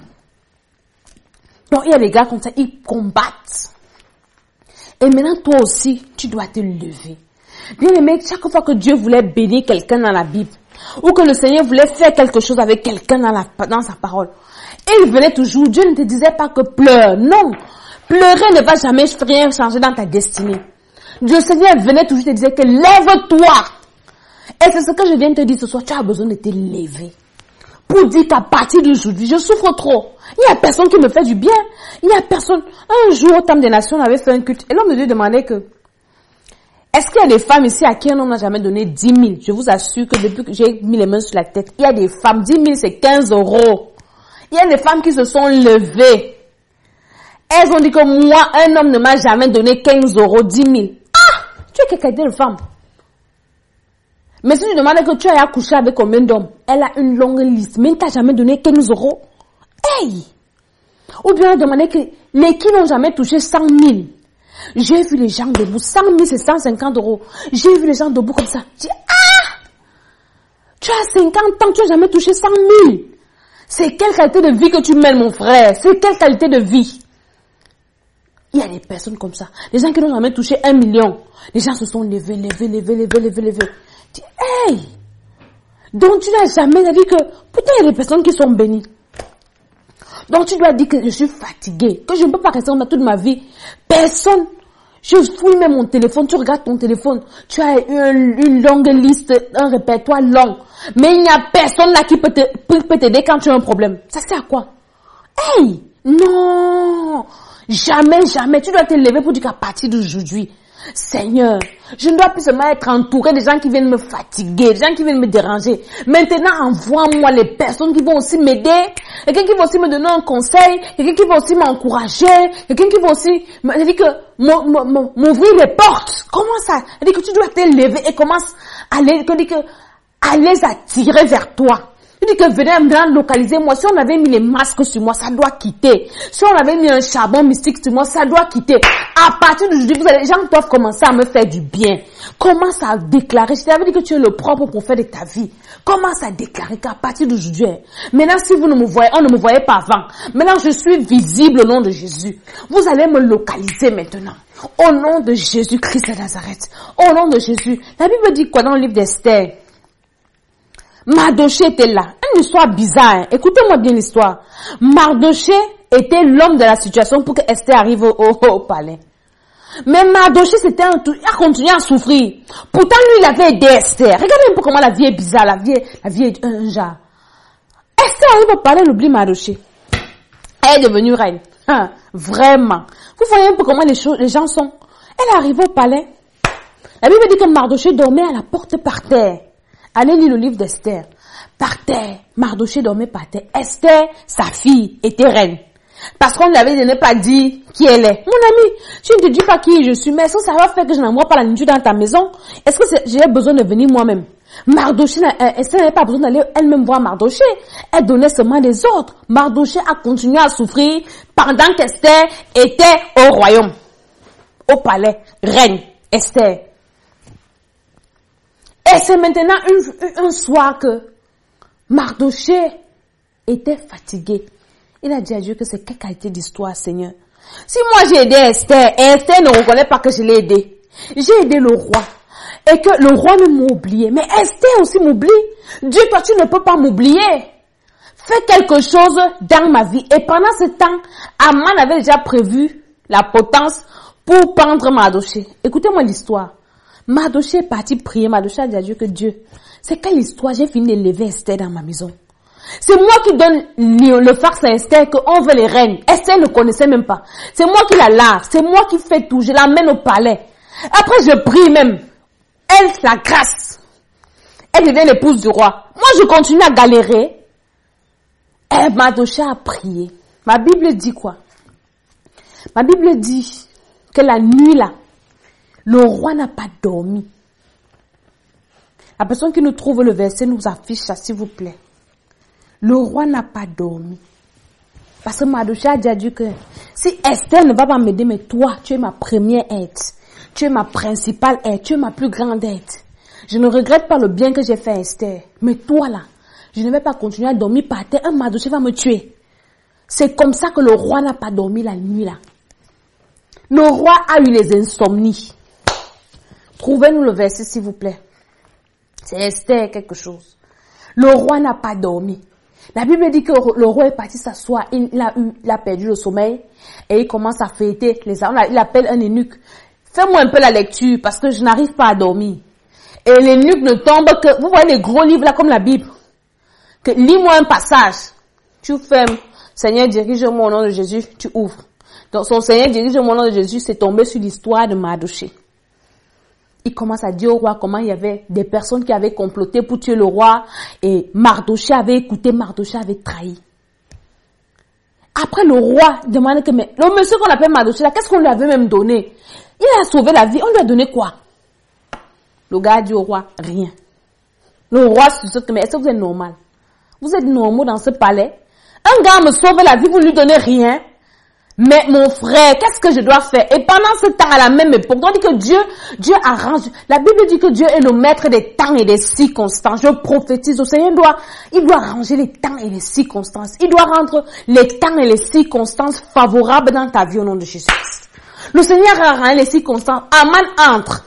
Donc, il y a des gars comme ça, ils combattent. Et maintenant, toi aussi, tu dois te lever. Bien aimé, chaque fois que Dieu voulait bénir quelqu'un dans la Bible, ou que le Seigneur voulait faire quelque chose avec quelqu'un dans sa parole, et il venait toujours, Dieu ne te disait pas que pleure. Non, pleurer ne va jamais rien changer dans ta destinée. Le Seigneur venait toujours te disait que lève-toi. Et c'est ce que je viens de te dire ce soir, tu as besoin de te lever. Pour dire qu'à partir d'aujourd'hui, je souffre trop. Il y a personne qui me fait du bien. Il y a personne. Un jour, au Temple des Nations, on avait fait un culte. Et l'homme de Dieu demandait que, est-ce qu'il y a des femmes ici à qui un homme n'a jamais donné 10 000? Je vous assure que depuis que j'ai mis les mains sur la tête, il y a des femmes, 10 000 c'est 15 euros. Il y a des femmes qui se sont levées. Elles ont dit que moi, un homme ne m'a jamais donné 15 euros, 10 000. Ah! Tu es quelqu'un de femme. Mais si tu demandes que tu as accouché avec combien d'hommes, elle a une longue liste. Mais elle t'a jamais donné 15 euros. Hey! Ou bien elle demandait que les qui n'ont jamais touché 100 000. J'ai vu les gens debout. 100 000 c'est 150 euros. J'ai vu les gens debout comme ça. J'ai dit, ah! Tu as 50 ans, tu n'as jamais touché 100 000. C'est quelle qualité de vie que tu mènes, mon frère? C'est quelle qualité de vie? Il y a des personnes comme ça. Les gens qui n'ont jamais touché 1 million. Les gens se sont levés. Dis, hey! Donc tu n'as jamais dit que, putain, il y a des personnes qui sont bénies. Donc tu dois dire que je suis fatiguée, que je ne peux pas rester dans toute ma vie. Personne. Je fouille même mon téléphone, tu regardes ton téléphone, tu as une longue liste, un répertoire long. Mais il n'y a personne là qui peut t'aider quand tu as un problème. Ça sert à quoi? Hey! Non! Jamais. Tu dois te lever pour dire qu'à partir d'aujourd'hui, Seigneur, je ne dois plus seulement être entouré des gens qui viennent me fatiguer, des gens qui viennent me déranger. Maintenant, envoie-moi les personnes qui vont aussi m'aider, quelqu'un qui va aussi me donner un conseil, quelqu'un qui va aussi m'encourager, quelqu'un qui va aussi me dire que m'ouvrir les portes. Comment ça? Elle dit que tu dois te lever et commence à les attirer vers toi. Il dit que venez maintenant localiser moi. Si on avait mis les masques sur moi, ça doit quitter. Si on avait mis un charbon mystique sur moi, ça doit quitter. À partir d'aujourd'hui, les gens doivent commencer à me faire du bien. Commence à déclarer. Je t'avais dit que tu es le propre prophète de ta vie. Commence à déclarer qu'à partir d'aujourd'hui, maintenant si vous ne me voyez, on ne me voyait pas avant. Maintenant je suis visible au nom de Jésus. Vous allez me localiser maintenant. Au nom de Jésus-Christ de Nazareth. Au nom de Jésus. La Bible dit quoi dans le livre d'Esther? Mardoché était là. Une histoire bizarre. Écoutez-moi bien l'histoire. Mardoché était l'homme de la situation pour que Esther arrive au palais. Mais Mardoché, il a continué à souffrir. Pourtant, lui, il avait aidé Esther. Regardez un peu comment la vie est bizarre. La vie est un genre. Esther arrive au palais, elle oublie Mardoché. Elle est devenue reine. Vraiment. Vous voyez un peu comment les gens sont. Elle arrive au palais. La Bible dit que Mardoché dormait à la porte par terre. Allez lire le livre d'Esther. Par terre. Mardoché dormait par terre. Esther, sa fille, était reine. Parce qu'on ne lui avait pas dit qui elle est. Mon ami, tu ne te dis pas qui je suis, mais est-ce que ça va faire que je n'envoie pas la nourriture dans ta maison? Est-ce que j'ai besoin de venir moi-même? Mardoché, Esther n'avait pas besoin d'aller elle-même voir Mardoché. Elle donnait seulement des ordres. Mardoché a continué à souffrir pendant qu'Esther était au royaume, au palais, reine Esther. Et c'est maintenant un soir que Mardoché était fatigué. Il a dit à Dieu que c'est quelle qualité d'histoire, Seigneur. Si moi j'ai aidé Esther, et Esther ne reconnaît pas que je l'ai aidé. J'ai aidé le roi. Et que le roi ne m'a oublié. Mais Esther aussi m'oublie. Dieu, toi, tu ne peux pas m'oublier. Fais quelque chose dans ma vie. Et pendant ce temps, Aman avait déjà prévu la potence pour pendre Mardoché. Écoutez-moi l'histoire. Mardoché est parti prier. Mardoché a dit à Dieu que Dieu, c'est quelle histoire? J'ai fini d'élever Esther dans ma maison. C'est moi qui donne le fax à Esther qu'on veut les reines. Esther ne connaissait même pas. C'est moi qui la lave. C'est moi qui fais tout. Je l'amène au palais. Après, je prie même. Elle, la grâce. Elle devient l'épouse du roi. Moi, je continue à galérer. Et Mardoché a prié. Ma Bible dit quoi? Ma Bible dit que la nuit là, le roi n'a pas dormi. La personne qui nous trouve le verset nous affiche ça, s'il vous plaît. Le roi n'a pas dormi. Parce que Mardoché a dit à Dieu que si Esther ne va pas m'aider, mais toi, tu es ma première aide. Tu es ma principale aide. Tu es ma plus grande aide. Je ne regrette pas le bien que j'ai fait à Esther. Mais toi là, je ne vais pas continuer à dormir par terre. Un Mardoché va me tuer. C'est comme ça que le roi n'a pas dormi la nuit là. Le roi a eu les insomnies. Trouvez-nous le verset s'il vous plaît. C'est Esther quelque chose. Le roi n'a pas dormi. La Bible dit que le roi est parti s'asseoir. Il a perdu le sommeil. Et il commence à fêter les armes. Il appelle un eunuque. Fais-moi un peu la lecture parce que je n'arrive pas à dormir. Et l'eunuque ne tombe que... Vous voyez les gros livres là comme la Bible. Que lis-moi un passage. Tu fermes. Seigneur, dirige-moi au nom de Jésus. Tu ouvres. Donc son Seigneur, dirige-moi au nom de Jésus. C'est tombé sur l'histoire de Mardoché. Il commence à dire au roi comment il y avait des personnes qui avaient comploté pour tuer le roi. Et Mardoché avait écouté, Mardoché avait trahi. Après le roi demande que... Mais le monsieur qu'on appelle Mardoché là, qu'est-ce qu'on lui avait même donné? Il a sauvé la vie. On lui a donné quoi? Le gars a dit au roi, rien. Le roi se dit, mais est-ce que vous êtes normal? Vous êtes normaux dans ce palais? Un gars me sauve la vie, vous lui donnez rien? Mais mon frère, qu'est-ce que je dois faire? Et pendant ce temps, à la même époque, on dit que Dieu arrange. La Bible dit que Dieu est le maître des temps et des circonstances. Je prophétise, le Seigneur il doit arranger les temps et les circonstances. Il doit rendre les temps et les circonstances favorables dans ta vie au nom de Jésus. Le Seigneur arrange les circonstances. Aman entre.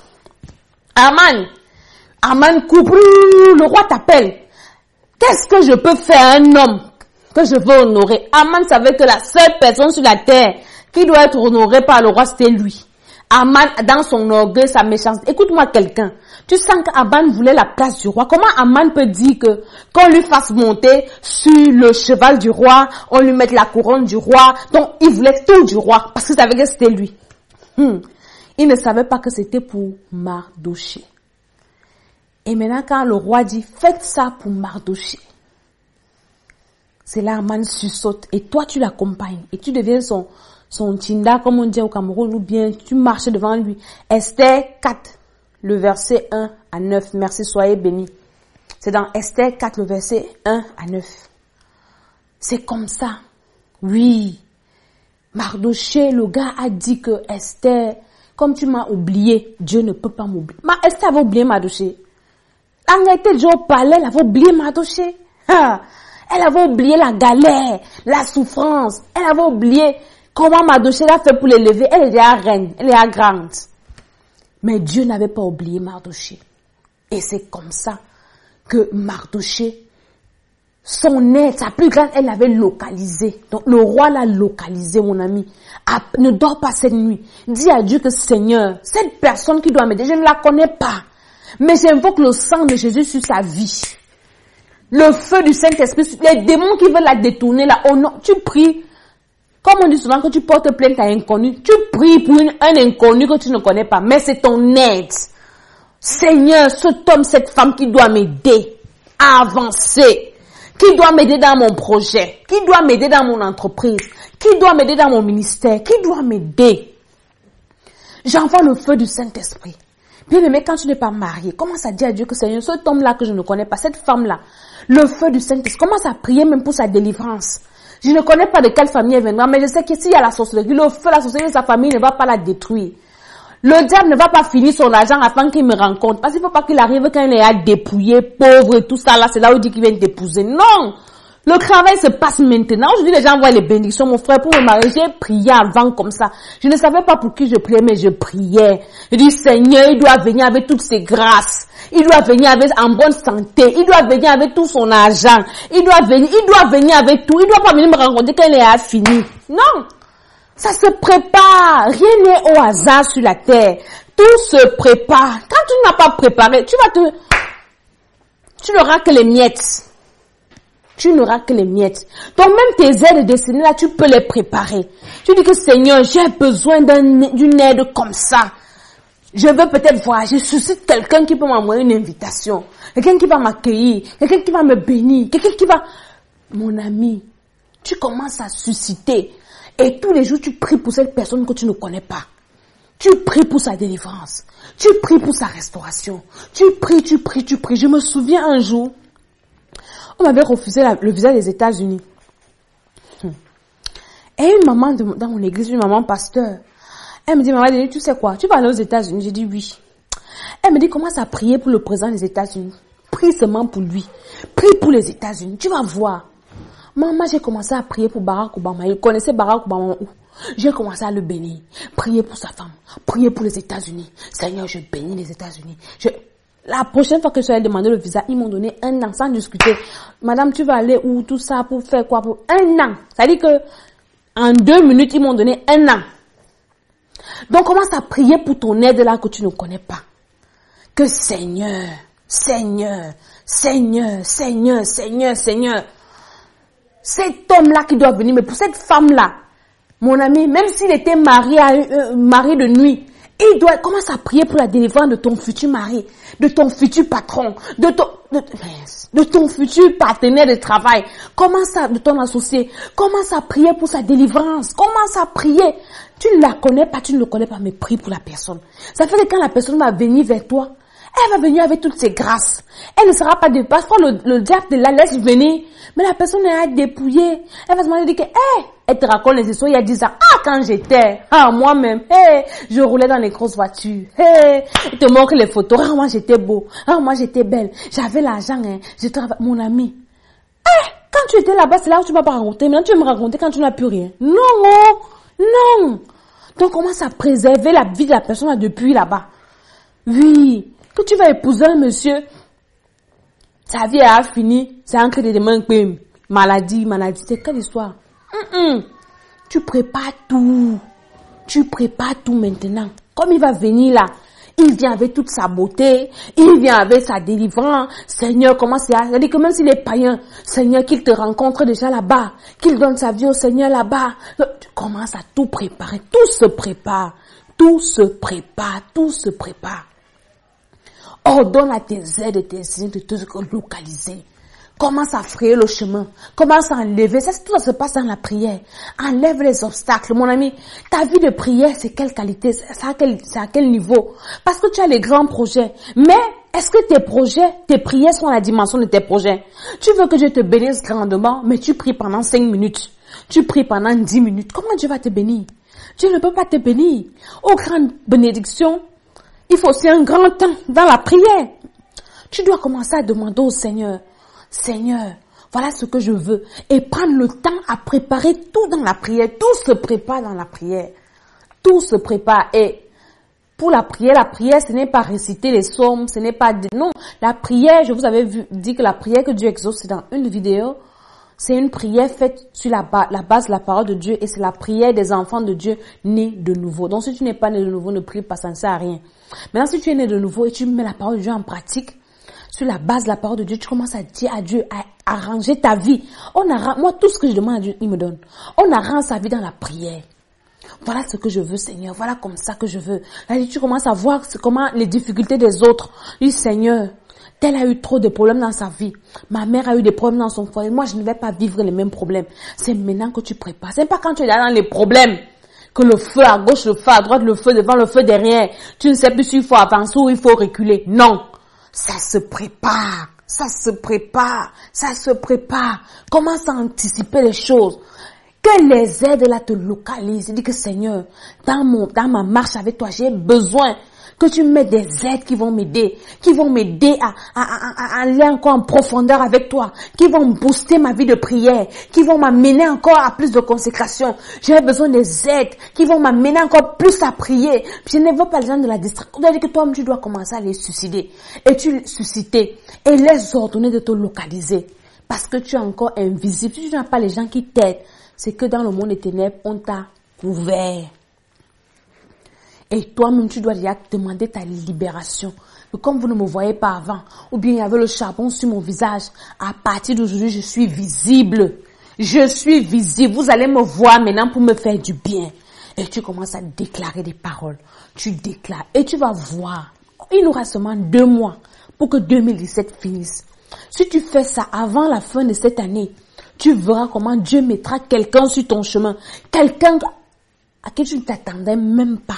Aman coupe. Le roi t'appelle. Qu'est-ce que je peux faire à un homme que je veux honorer? Aman savait que la seule personne sur la terre qui doit être honorée par le roi, c'était lui. Aman, dans son orgueil, sa méchanceté. Écoute-moi quelqu'un. Tu sens qu'Aman voulait la place du roi. Comment Aman peut dire que qu'on lui fasse monter sur le cheval du roi, on lui mette la couronne du roi? Donc, il voulait tout du roi parce qu'il savait que c'était lui. Il ne savait pas que c'était pour Mardoché. Et maintenant, quand le roi dit, faites ça pour Mardoché, c'est là Aman sursaute. Et toi, tu l'accompagnes. Et tu deviens son tinda, comme on dit au Cameroun, ou bien tu marches devant lui. Esther 4, le verset 1 à 9. Merci, soyez bénis. C'est dans Esther 4, le verset 1 à 9. C'est comme ça. Oui. Mardoché, le gars a dit que Esther, comme tu m'as oublié, Dieu ne peut pas m'oublier. Esther avait oublié Mardoché. En réalité, Dieu au palais, elle avait oublié Mardoché. Elle avait oublié la galère, la souffrance. Elle avait oublié comment Mardoché l'a fait pour l'élever. Elle est déjà reine, elle est déjà grande. Mais Dieu n'avait pas oublié Mardoché. Et c'est comme ça que Mardoché, son aide, sa plus grande, elle l'avait localisée. Donc le roi l'a localisée, mon ami. Ne dors pas cette nuit. Dis à Dieu que Seigneur, cette personne qui doit m'aider, je ne la connais pas. Mais j'invoque le sang de Jésus sur sa vie. Le feu du Saint-Esprit, les démons qui veulent la détourner là, oh non, tu pries. Comme on dit souvent que tu portes plainte à un inconnu, tu pries pour un inconnu que tu ne connais pas, mais c'est ton aide. Seigneur, cet homme, cette femme qui doit m'aider à avancer, qui doit m'aider dans mon projet, qui doit m'aider dans mon entreprise, qui doit m'aider dans mon ministère, qui doit m'aider. J'envoie le feu du Saint-Esprit. Bien aimé, quand tu n'es pas marié, commence à dire à Dieu que Seigneur, cet homme-là que je ne connais pas, cette femme-là, le feu du Saint-Esprit, commence à prier même pour sa délivrance. Je ne connais pas de quelle famille elle viendra, mais je sais que s'il y a la sorcellerie, le feu, la sorcellerie de sa famille ne va pas la détruire. Le diable ne va pas finir son argent afin qu'il me rencontre. Parce qu'il ne faut pas qu'il arrive quand il est à dépouiller, pauvre et tout ça, là, c'est là où il dit qu'il vient t'épouser. Non! Le travail se passe maintenant. Aujourd'hui, les gens voient les bénédictions. Mon frère, pour me marier, j'ai prié avant comme ça. Je ne savais pas pour qui je priais, mais je priais. Je dis, Seigneur, il doit venir avec toutes ses grâces. Il doit venir avec, en bonne santé. Il doit venir avec tout son argent. Il doit venir avec tout. Il doit pas venir me rencontrer quand il est à fini. Non! Ça se prépare. Rien n'est au hasard sur la terre. Tout se prépare. Quand tu n'as pas préparé, tu n'auras que les miettes. Tu n'auras que les miettes. Donc même tes aides destinées là, tu peux les préparer. Tu dis que Seigneur, j'ai besoin d'une aide comme ça. Je veux peut-être voir, je suscite quelqu'un qui peut m'envoyer une invitation. Quelqu'un qui va m'accueillir. Quelqu'un qui va me bénir. Quelqu'un qui va... Mon ami, tu commences à susciter. Et tous les jours, tu pries pour cette personne que tu ne connais pas. Tu pries pour sa délivrance. Tu pries pour sa restauration. Tu pries. Je me souviens un jour, on m'avait refusé le visa des États-Unis. Et une maman dans mon église, une maman pasteur, elle me dit, maman, tu sais quoi, tu vas aller aux États-Unis? J'ai dit oui. Elle me dit, commence à prier pour le président des États-Unis. Prie seulement pour lui. Prie pour les États-Unis. Tu vas voir. Maman, j'ai commencé à prier pour Barack Obama. Il connaissait Barack Obama où? J'ai commencé à le bénir. Prier pour sa femme. Prier pour les États-Unis. Seigneur, je bénis les États-Unis. La prochaine fois que je suis allée demander le visa, ils m'ont donné 1 an sans discuter. Madame, tu vas aller où, tout ça, pour faire quoi? Pour 1 an. C'est-à-dire que, en 2 minutes, ils m'ont donné 1 an. Donc, commence à prier pour ton aide là que tu ne connais pas. Que Seigneur, cet homme-là qui doit venir, mais pour cette femme-là, mon ami, même s'il était marié à mari de nuit, il doit commencer à prier pour la délivrance de ton futur mari, de ton futur patron, de ton futur partenaire de travail. De ton associé. Commence à prier pour sa délivrance. Commence à prier. Tu ne la connais pas, tu ne le connais pas, mais prie pour la personne. Ça fait que quand la personne va venir vers toi, elle va venir avec toutes ses grâces. Elle ne sera pas de... Parfois, le diable la laisse venir, mais la personne est à dépouiller. Elle va se demander que, elle te raconte les histoires il y a 10 ans. Quand j'étais, moi-même, je roulais dans les grosses voitures. Il te montre les photos. Moi, j'étais beau. Moi, j'étais belle. J'avais l'argent, je travaillais. Mon ami. Quand tu étais là-bas, c'est là où tu vas pas raconter. Maintenant, tu vas me raconter quand tu n'as plus rien. Non. Donc, commence à préserver la vie de la personne depuis là-bas. Oui. Que tu vas épouser un monsieur, sa vie a fini, c'est un crédit de main, maladie, c'est quelle histoire? Tu prépares tout maintenant. Comme il va venir là, il vient avec toute sa beauté, il vient avec sa délivrance. Seigneur, comment c'est? C'est-à-dire que même s'il est païen, Seigneur, qu'il te rencontre déjà là-bas, qu'il donne sa vie au Seigneur là-bas. Tu commences à tout préparer, tout se prépare. Ordonne à tes aides et tes signes de te localiser. Commence à frayer le chemin. Commence à enlever. Tout ça se passe dans la prière. Enlève les obstacles. Mon ami, ta vie de prière, c'est quelle qualité? C'est à quel niveau? Parce que tu as les grands projets. Mais, est-ce que tes prières sont à la dimension de tes projets? Tu veux que Dieu te bénisse grandement, mais tu pries pendant 5 minutes. Tu pries pendant 10 minutes. Comment Dieu va te bénir? Dieu ne peut pas te bénir. Aux grandes bénédictions, il faut aussi un grand temps dans la prière. Tu dois commencer à demander au Seigneur, Seigneur, voilà ce que je veux. Et prendre le temps à préparer tout dans la prière. Tout se prépare dans la prière. Tout se prépare. Et pour la prière, ce n'est pas réciter les psaumes, ce n'est pas... Non, la prière, je vous avais dit que la prière que Dieu exauce, c'est dans une vidéo. C'est une prière faite sur la base de la parole de Dieu et c'est la prière des enfants de Dieu nés de nouveau. Donc si tu n'es pas né de nouveau, ne prie pas, ça ne sert à rien. Maintenant, si tu es né de nouveau et tu mets la parole de Dieu en pratique, sur la base de la parole de Dieu, tu commences à dire à Dieu, à arranger ta vie. Moi, tout ce que je demande à Dieu, il me donne. On arrange sa vie dans la prière. Voilà ce que je veux, Seigneur. Voilà comme ça que je veux. Là, tu commences à voir comment les difficultés des autres. Dis, Seigneur, tel a eu trop de problèmes dans sa vie. Ma mère a eu des problèmes dans son foyer. Moi, je ne vais pas vivre les mêmes problèmes. C'est maintenant que tu prépares. C'est pas quand tu es là dans les problèmes que le feu à gauche, le feu à droite, le feu devant, le feu derrière. Tu ne sais plus s'il faut avancer ou il faut reculer. Non. Ça se prépare. Ça se prépare. Ça se prépare. Commence à anticiper les choses. Que les aides là te localisent. Dis que Seigneur, dans ma marche avec toi, j'ai besoin que tu mettes des aides qui vont m'aider à aller encore en profondeur avec toi, qui vont booster ma vie de prière, qui vont m'amener encore à plus de consécration. J'ai besoin des aides qui vont m'amener encore plus à prier. Je ne veux pas les gens de la distraction. On doit dire que toi-même tu dois commencer à les susciter et les ordonner de te localiser parce que tu es encore invisible. Si tu n'as pas les gens qui t'aident, c'est que dans le monde des ténèbres, on t'a couvert. Et toi-même, tu dois déjà demander ta libération. Comme vous ne me voyez pas avant, ou bien il y avait le charbon sur mon visage, à partir d'aujourd'hui, je suis visible. Je suis visible. Vous allez me voir maintenant pour me faire du bien. Et tu commences à déclarer des paroles. Tu déclares. Et tu vas voir. Il nous reste seulement 2 mois pour que 2017 finisse. Si tu fais ça avant la fin de cette année, tu verras comment Dieu mettra quelqu'un sur ton chemin. Quelqu'un à qui tu ne t'attendais même pas.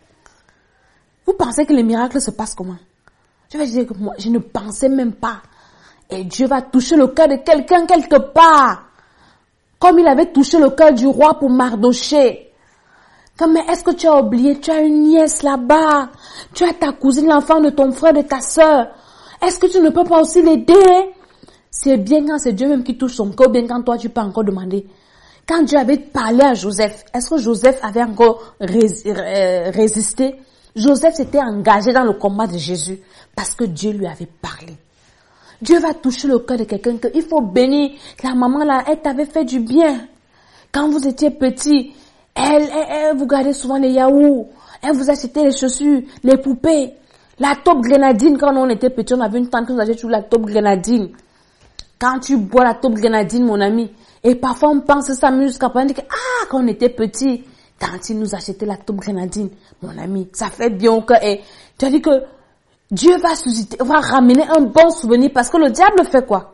Vous pensez que les miracles se passent comment? Je vais dire que moi, je ne pensais même pas. Et Dieu va toucher le cœur de quelqu'un quelque part. Comme il avait touché le cœur du roi pour Mardoché. Comme, mais est-ce que tu as oublié? Tu as une nièce là-bas. Tu as ta cousine, l'enfant de ton frère, de ta sœur. Est-ce que tu ne peux pas aussi l'aider? C'est bien quand c'est Dieu même qui touche son cœur, bien quand toi tu peux encore demander. Quand Dieu avait parlé à Joseph, est-ce que Joseph avait encore résisté? Joseph s'était engagé dans le combat de Jésus parce que Dieu lui avait parlé. Dieu va toucher le cœur de quelqu'un qu'il faut bénir. La maman là, elle t'avait fait du bien. Quand vous étiez petit, elle vous gardait souvent les yaourts. Elle vous achetait les chaussures, les poupées. La taupe grenadine, quand on était petit, on avait une tante qui nous achetait toujours la taupe grenadine. Quand tu bois la taupe grenadine, mon ami, et parfois on pense ça jusqu'à on dit que, quand on était petit, tantine nous achetait la taupe grenadine, mon ami, ça fait bien au cœur. Et tu as dit que Dieu va ramener un bon souvenir parce que le diable fait quoi?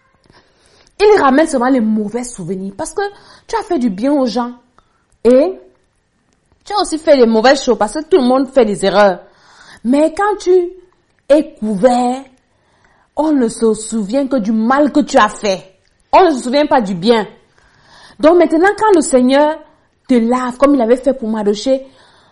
Il ramène seulement les mauvais souvenirs parce que tu as fait du bien aux gens et tu as aussi fait les mauvaises choses parce que tout le monde fait des erreurs. Mais quand tu es couvert, on ne se souvient que du mal que tu as fait. On ne se souvient pas du bien. Donc maintenant, quand le Seigneur te lave, comme il avait fait pour Mardoché,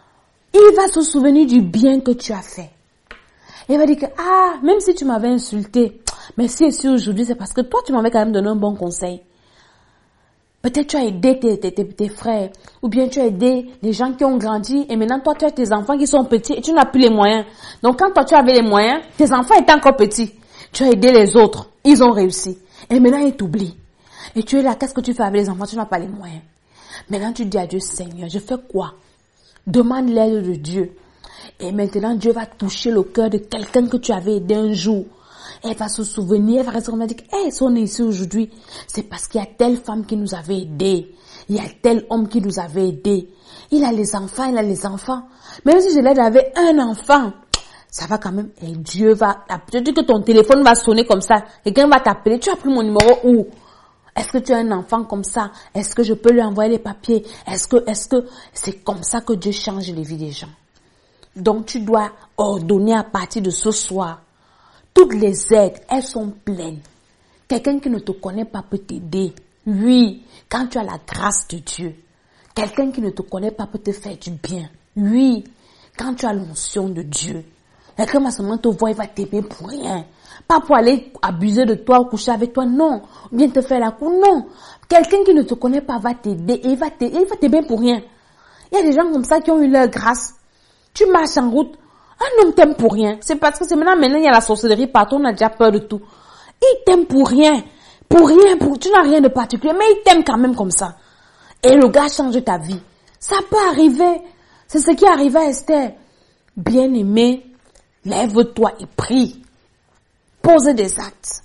il va se souvenir du bien que tu as fait. Il va dire que, même si tu m'avais insulté, mais si aujourd'hui, c'est parce que toi, tu m'avais quand même donné un bon conseil. Peut-être tu as aidé tes frères, ou bien tu as aidé les gens qui ont grandi, et maintenant toi, tu as tes enfants qui sont petits, et tu n'as plus les moyens. Donc quand toi, tu avais les moyens, tes enfants étaient encore petits. Tu as aidé les autres, ils ont réussi. Et maintenant, ils t'oublient. Et tu es là, qu'est-ce que tu fais avec les enfants? Tu n'as pas les moyens. Maintenant, tu dis à Dieu, Seigneur, je fais quoi? Demande l'aide de Dieu. Et maintenant, Dieu va toucher le cœur de quelqu'un que tu avais aidé un jour. Elle va se souvenir, elle va rester comme elle dit, si on est ici aujourd'hui, c'est parce qu'il y a telle femme qui nous avait aidés. Il y a tel homme qui nous avait aidés. Il a les enfants. Même si je l'aide avec un enfant, ça va quand même. Et Dieu va, je dis que ton téléphone va sonner comme ça. Quelqu'un va t'appeler. Tu as pris mon numéro où? Est-ce que tu as un enfant comme ça? Est-ce que je peux lui envoyer les papiers? Est-ce que c'est comme ça que Dieu change les vies des gens? Donc tu dois ordonner à partir de ce soir. Toutes les aides, elles sont pleines. Quelqu'un qui ne te connaît pas peut t'aider. Oui, quand tu as la grâce de Dieu. Quelqu'un qui ne te connaît pas peut te faire du bien. Oui, quand tu as l'onction de Dieu. Quelqu'un va seulement te voir, il va t'aimer pour rien. Pas pour aller abuser de toi ou coucher avec toi, non. Ou bien te faire la cour, non. Quelqu'un qui ne te connaît pas va t'aider et il va t'aimer pour rien. Il y a des gens comme ça qui ont eu leur grâce. Tu marches en route, un homme t'aime pour rien. C'est parce que c'est maintenant il y a la sorcellerie partout, on a déjà peur de tout. Il t'aime pour rien. Tu n'as rien de particulier, mais il t'aime quand même comme ça. Et le gars change ta vie. Ça peut arriver. C'est ce qui est arrivé à Esther. Bien-aimé, lève-toi et prie. Pose des actes.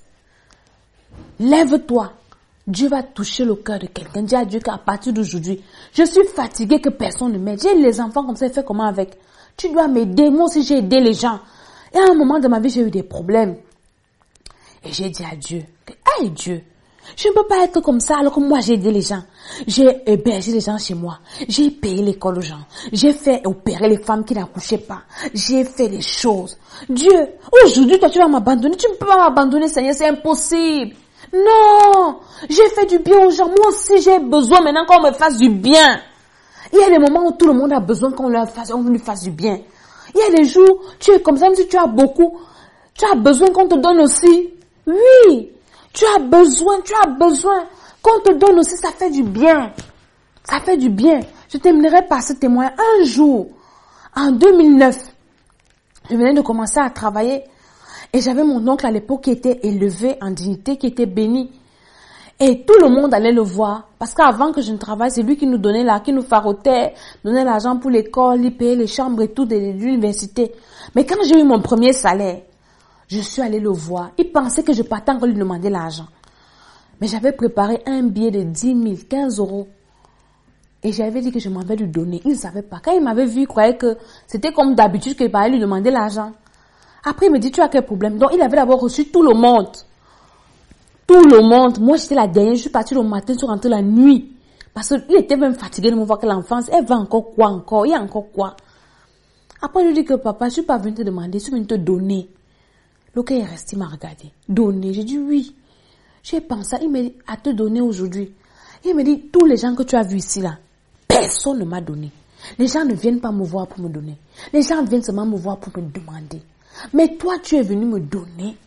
Lève-toi. Dieu va toucher le cœur de quelqu'un. Dis à Dieu qu'à partir d'aujourd'hui, je suis fatigué que personne ne m'aide. J'ai les enfants comme ça, fais comment avec? Tu dois m'aider. Moi aussi, j'ai aidé les gens. Et à un moment de ma vie, j'ai eu des problèmes. Et j'ai dit à Dieu, Dieu, Je ne peux pas être comme ça alors que moi j'ai aidé les gens. J'ai hébergé les gens chez moi. J'ai payé l'école aux gens. J'ai fait opérer les femmes qui n'accouchaient pas. J'ai fait les choses. Dieu, aujourd'hui toi tu vas m'abandonner. Tu ne peux pas m'abandonner, Seigneur, c'est impossible. Non, j'ai fait du bien aux gens. Moi aussi j'ai besoin maintenant qu'on me fasse du bien. Il y a des moments où tout le monde a besoin qu'on lui fasse du bien. Il y a des jours, tu es comme ça, même si tu as beaucoup, tu as besoin qu'on te donne aussi. Oui, tu as besoin qu'on te donne aussi, ça fait du bien. Ça fait du bien. Je terminerai par ce témoin. Un jour, en 2009, je venais de commencer à travailler et j'avais mon oncle à l'époque qui était élevé en dignité, qui était béni. Et tout le monde allait le voir. Parce qu'avant que je ne travaille, c'est lui qui nous donnait qui nous farotait, donnait l'argent pour l'école, il payait les chambres et tout de l'université. Mais quand j'ai eu mon premier salaire, je suis allée le voir. Il pensait que je partais encore lui demander l'argent. Mais j'avais préparé un billet de 10 000, 15 euros. Et j'avais dit que je m'en vais lui donner. Il ne savait pas. Quand il m'avait vu, il croyait que c'était comme d'habitude qu'il allait lui demander l'argent. Après, il me dit, tu as quel problème? Donc, il avait d'abord reçu tout le monde. Tout le monde. Moi, j'étais la dernière. Je suis partie le matin, je suis rentrée la nuit. Parce qu'il était même fatigué de me voir que l'enfance, elle va encore quoi encore? Il y a encore quoi? Après, je lui dis que papa, je suis pas venue te demander, je suis venue te donner. Le gars est resté, il m'a regardé. Donner. J'ai dit oui. J'ai pensé, il m'a dit, à te donner aujourd'hui. Il me dit, tous les gens que tu as vus ici là, personne ne m'a donné. Les gens ne viennent pas me voir pour me donner. Les gens viennent seulement me voir pour me demander. Mais toi, tu es venu me donner.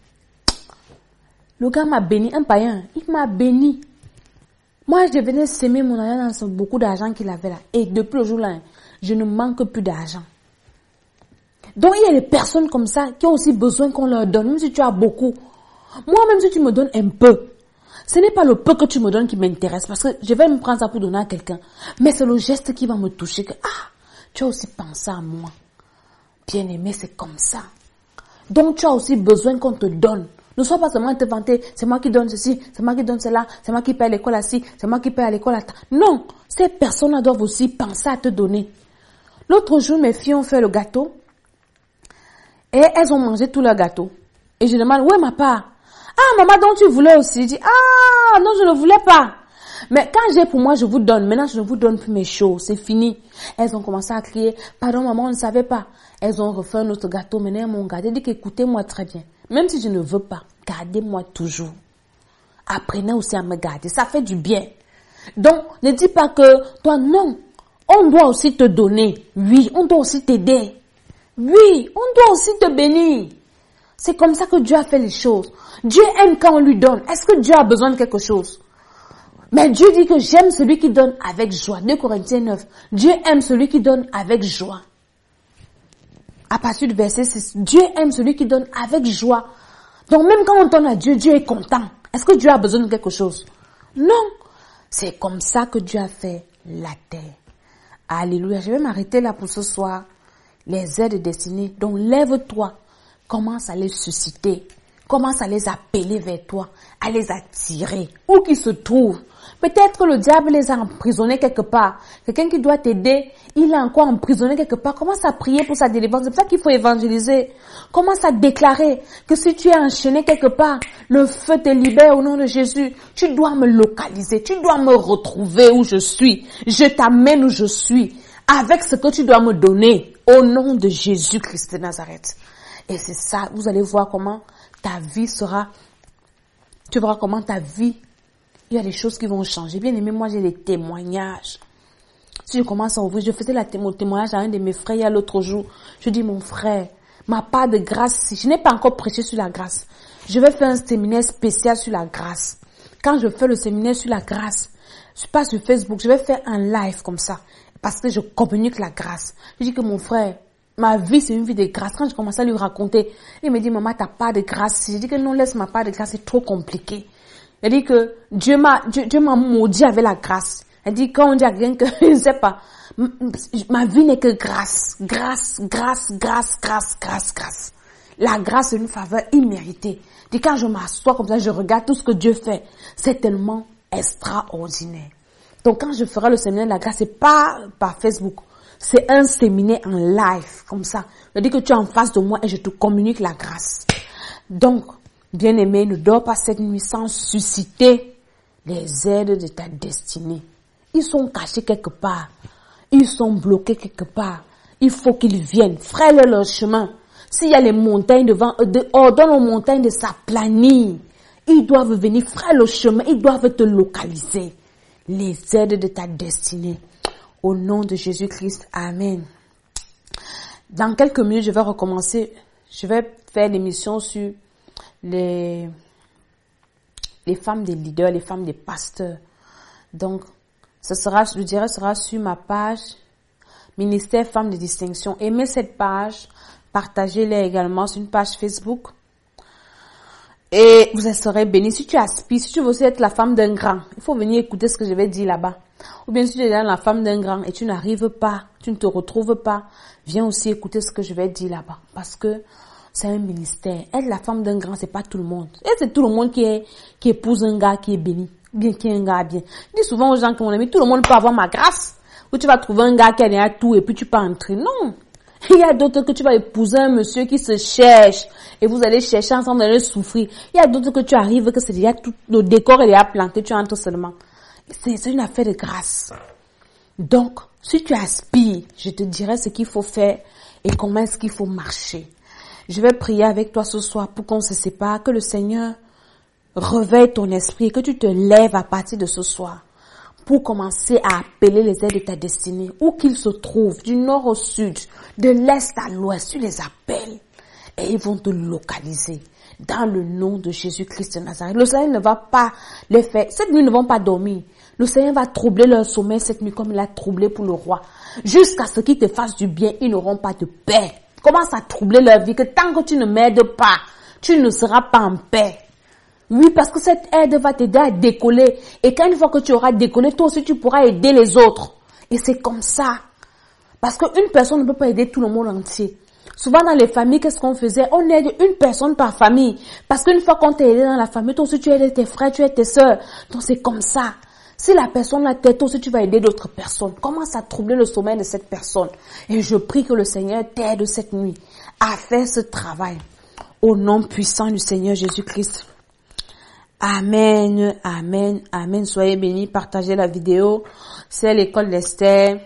Le gars m'a béni, un païen, il m'a béni. Moi, je venais s'aimer mon argent dans beaucoup d'argent qu'il avait là. Et depuis le jour-là, je ne manque plus d'argent. Donc, il y a des personnes comme ça qui ont aussi besoin qu'on leur donne, même si tu as beaucoup. Moi, même si tu me donnes un peu, ce n'est pas le peu que tu me donnes qui m'intéresse, parce que je vais me prendre ça pour donner à quelqu'un. Mais c'est le geste qui va me toucher, que, tu as aussi pensé à moi. Bien aimé, c'est comme ça. Donc, tu as aussi besoin qu'on te donne. Ne sois pas seulement te vanter, c'est moi qui donne ceci, c'est moi qui donne cela, c'est moi qui paye l'école assis, c'est moi qui paye à l'école à... Non, ces personnes-là doivent aussi penser à te donner. L'autre jour, mes filles ont fait le gâteau et elles ont mangé tout leur gâteau. Et je demande, où est ma part? Maman, donc tu voulais aussi? Je dis, non, je ne voulais pas. Mais quand j'ai pour moi, je vous donne. Maintenant, je ne vous donne plus mes choses. C'est fini. Elles ont commencé à crier, pardon maman, on ne savait pas. Elles ont refait un autre gâteau. Maintenant, elles m'ont gardé. Elles dit qu'écoutez-moi très bien. Même si je ne veux pas, gardez-moi toujours. Apprenez aussi à me garder. Ça fait du bien. Donc, ne dis pas que toi, non. On doit aussi te donner. Oui, on doit aussi t'aider. Oui, on doit aussi te bénir. C'est comme ça que Dieu a fait les choses. Dieu aime quand on lui donne. Est-ce que Dieu a besoin de quelque chose? Mais Dieu dit que j'aime celui qui donne avec joie. 2 Corinthiens 9. Dieu aime celui qui donne avec joie. À partir du verset 6, Dieu aime celui qui donne avec joie. Donc même quand on donne à Dieu, Dieu est content. Est-ce que Dieu a besoin de quelque chose? Non. C'est comme ça que Dieu a fait la terre. Alléluia. Je vais m'arrêter là pour ce soir. Les aides destinées. Donc lève-toi. Commence à les susciter. Commence à les appeler vers toi. À les attirer. Où qu'ils se trouvent. Peut-être que le diable les a emprisonnés quelque part. Quelqu'un qui doit t'aider, il est encore emprisonné quelque part. Commence à prier pour sa délivrance. C'est pour ça qu'il faut évangéliser. Commence à déclarer que si tu es enchaîné quelque part, le feu te libère au nom de Jésus. Tu dois me localiser. Tu dois me retrouver où je suis. Je t'amène où je suis. Avec ce que tu dois me donner. Au nom de Jésus-Christ de Nazareth. Et c'est ça. Vous allez voir comment ta vie sera. Tu verras comment ta vie. Il y a des choses qui vont changer. Bien aimé, moi j'ai des témoignages. Si je commence à ouvrir, je faisais mon témoignage à un de mes frères il y a l'autre jour. Je dis, mon frère, ma part de grâce, je n'ai pas encore prêché sur la grâce. Je vais faire un séminaire spécial sur la grâce. Quand je fais le séminaire sur la grâce, je suis pas sur Facebook, je vais faire un live comme ça. Parce que je communique la grâce. Je dis que mon frère, ma vie c'est une vie de grâce. Quand je commence à lui raconter, il me dit, maman, t'as pas de grâce. Je dis que non, laisse ma part de grâce, c'est trop compliqué. Elle dit que Dieu m'a maudit avec la grâce. Elle dit quand on dit à quelqu'un que je ne sais pas, ma vie n'est que grâce, grâce, grâce, grâce, grâce, grâce, grâce. La grâce est une faveur imméritée. Elle dit quand je m'assois comme ça, je regarde tout ce que Dieu fait, c'est tellement extraordinaire. Donc quand je ferai le séminaire de la grâce, c'est pas par Facebook, c'est un séminaire en live comme ça. Elle dit que tu es en face de moi et je te communique la grâce. Donc bien-aimé, ne dors pas cette nuit sans susciter les aides de ta destinée. Ils sont cachés quelque part. Ils sont bloqués quelque part. Il faut qu'ils viennent. Fraye leur chemin. S'il y a les montagnes devant eux, ordonne aux montagnes de s'aplanir. Ils doivent venir. Fraye le chemin. Ils doivent te localiser. Les aides de ta destinée. Au nom de Jésus-Christ. Amen. Dans quelques minutes, je vais recommencer. Je vais faire l'émission sur les femmes des leaders, les femmes des pasteurs. Donc, je dirais, sera sur ma page Ministère Femmes de Distinction. Aimez cette page, partagez-la également sur une page Facebook. Et vous serez bénis. Si tu aspires, si tu veux aussi être la femme d'un grand, il faut venir écouter ce que je vais dire là-bas. Ou bien si tu es la femme d'un grand et tu n'arrives pas, tu ne te retrouves pas, viens aussi écouter ce que je vais dire là-bas. Parce que c'est un ministère. Être la femme d'un grand, c'est pas tout le monde. Et c'est tout le monde qui épouse un gars qui est béni. Bien, qui est un gars bien. Je dis souvent aux gens que mon ami, tout le monde peut avoir ma grâce. Ou tu vas trouver un gars qui a déjà tout et puis tu peux entrer. Non. Il y a d'autres que tu vas épouser un monsieur qui se cherche et vous allez chercher ensemble, vous allez souffrir. Il y a d'autres que tu arrives, que c'est déjà tout, le décor est déjà planté, tu entres seulement. C'est une affaire de grâce. Donc, si tu aspires, je te dirai ce qu'il faut faire et comment est-ce qu'il faut marcher. Je vais prier avec toi ce soir pour qu'on se sépare, que le Seigneur réveille ton esprit et que tu te lèves à partir de ce soir pour commencer à appeler les aides de ta destinée, où qu'ils se trouvent, du nord au sud, de l'est à l'ouest, tu les appelles et ils vont te localiser dans le nom de Jésus-Christ de Nazareth. Le Seigneur ne va pas les faire, cette nuit ils ne vont pas dormir. Le Seigneur va troubler leur sommeil cette nuit comme il a troublé pour le roi. Jusqu'à ce qu'ils te fassent du bien, ils n'auront pas de paix. Commence à troubler leur vie, que tant que tu ne m'aides pas, tu ne seras pas en paix. Oui, parce que cette aide va t'aider à décoller. Et quand une fois que tu auras décollé, toi aussi tu pourras aider les autres. Et c'est comme ça. Parce qu'une personne ne peut pas aider tout le monde entier. Souvent dans les familles, qu'est-ce qu'on faisait? On aide une personne par famille. Parce qu'une fois qu'on t'a aidé dans la famille, toi aussi tu aides tes frères, tu aides tes sœurs. Donc c'est comme ça. Si la personne la tête, toi aussi tu vas aider d'autres personnes. Commence à troubler le sommeil de cette personne. Et je prie que le Seigneur t'aide cette nuit à faire ce travail. Au nom puissant du Seigneur Jésus-Christ. Amen, amen, amen. Soyez bénis, partagez la vidéo. C'est l'école d'Esther.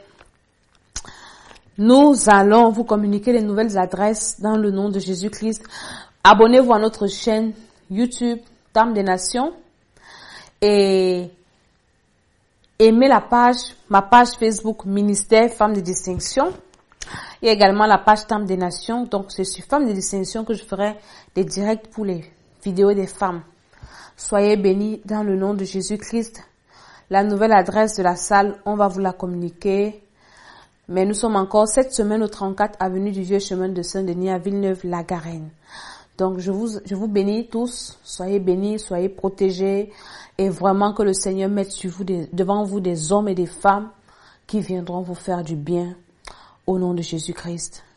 Nous allons vous communiquer les nouvelles adresses dans le nom de Jésus-Christ. Abonnez-vous à notre chaîne YouTube, Dame des Nations. Et aimez ma page Facebook, Ministère Femmes de Distinction. Il y a également la page Dame des Nations. Donc, c'est sur Femmes de Distinction que je ferai des directs pour les vidéos des femmes. Soyez bénis dans le nom de Jésus-Christ. La nouvelle adresse de la salle, on va vous la communiquer. Mais nous sommes encore cette semaine au 34 avenue du Vieux Chemin de Saint-Denis à Villeneuve-la-Garenne. Donc, je vous bénis tous. Soyez bénis, soyez protégés. Et vraiment que le Seigneur mette devant vous des hommes et des femmes qui viendront vous faire du bien au nom de Jésus-Christ.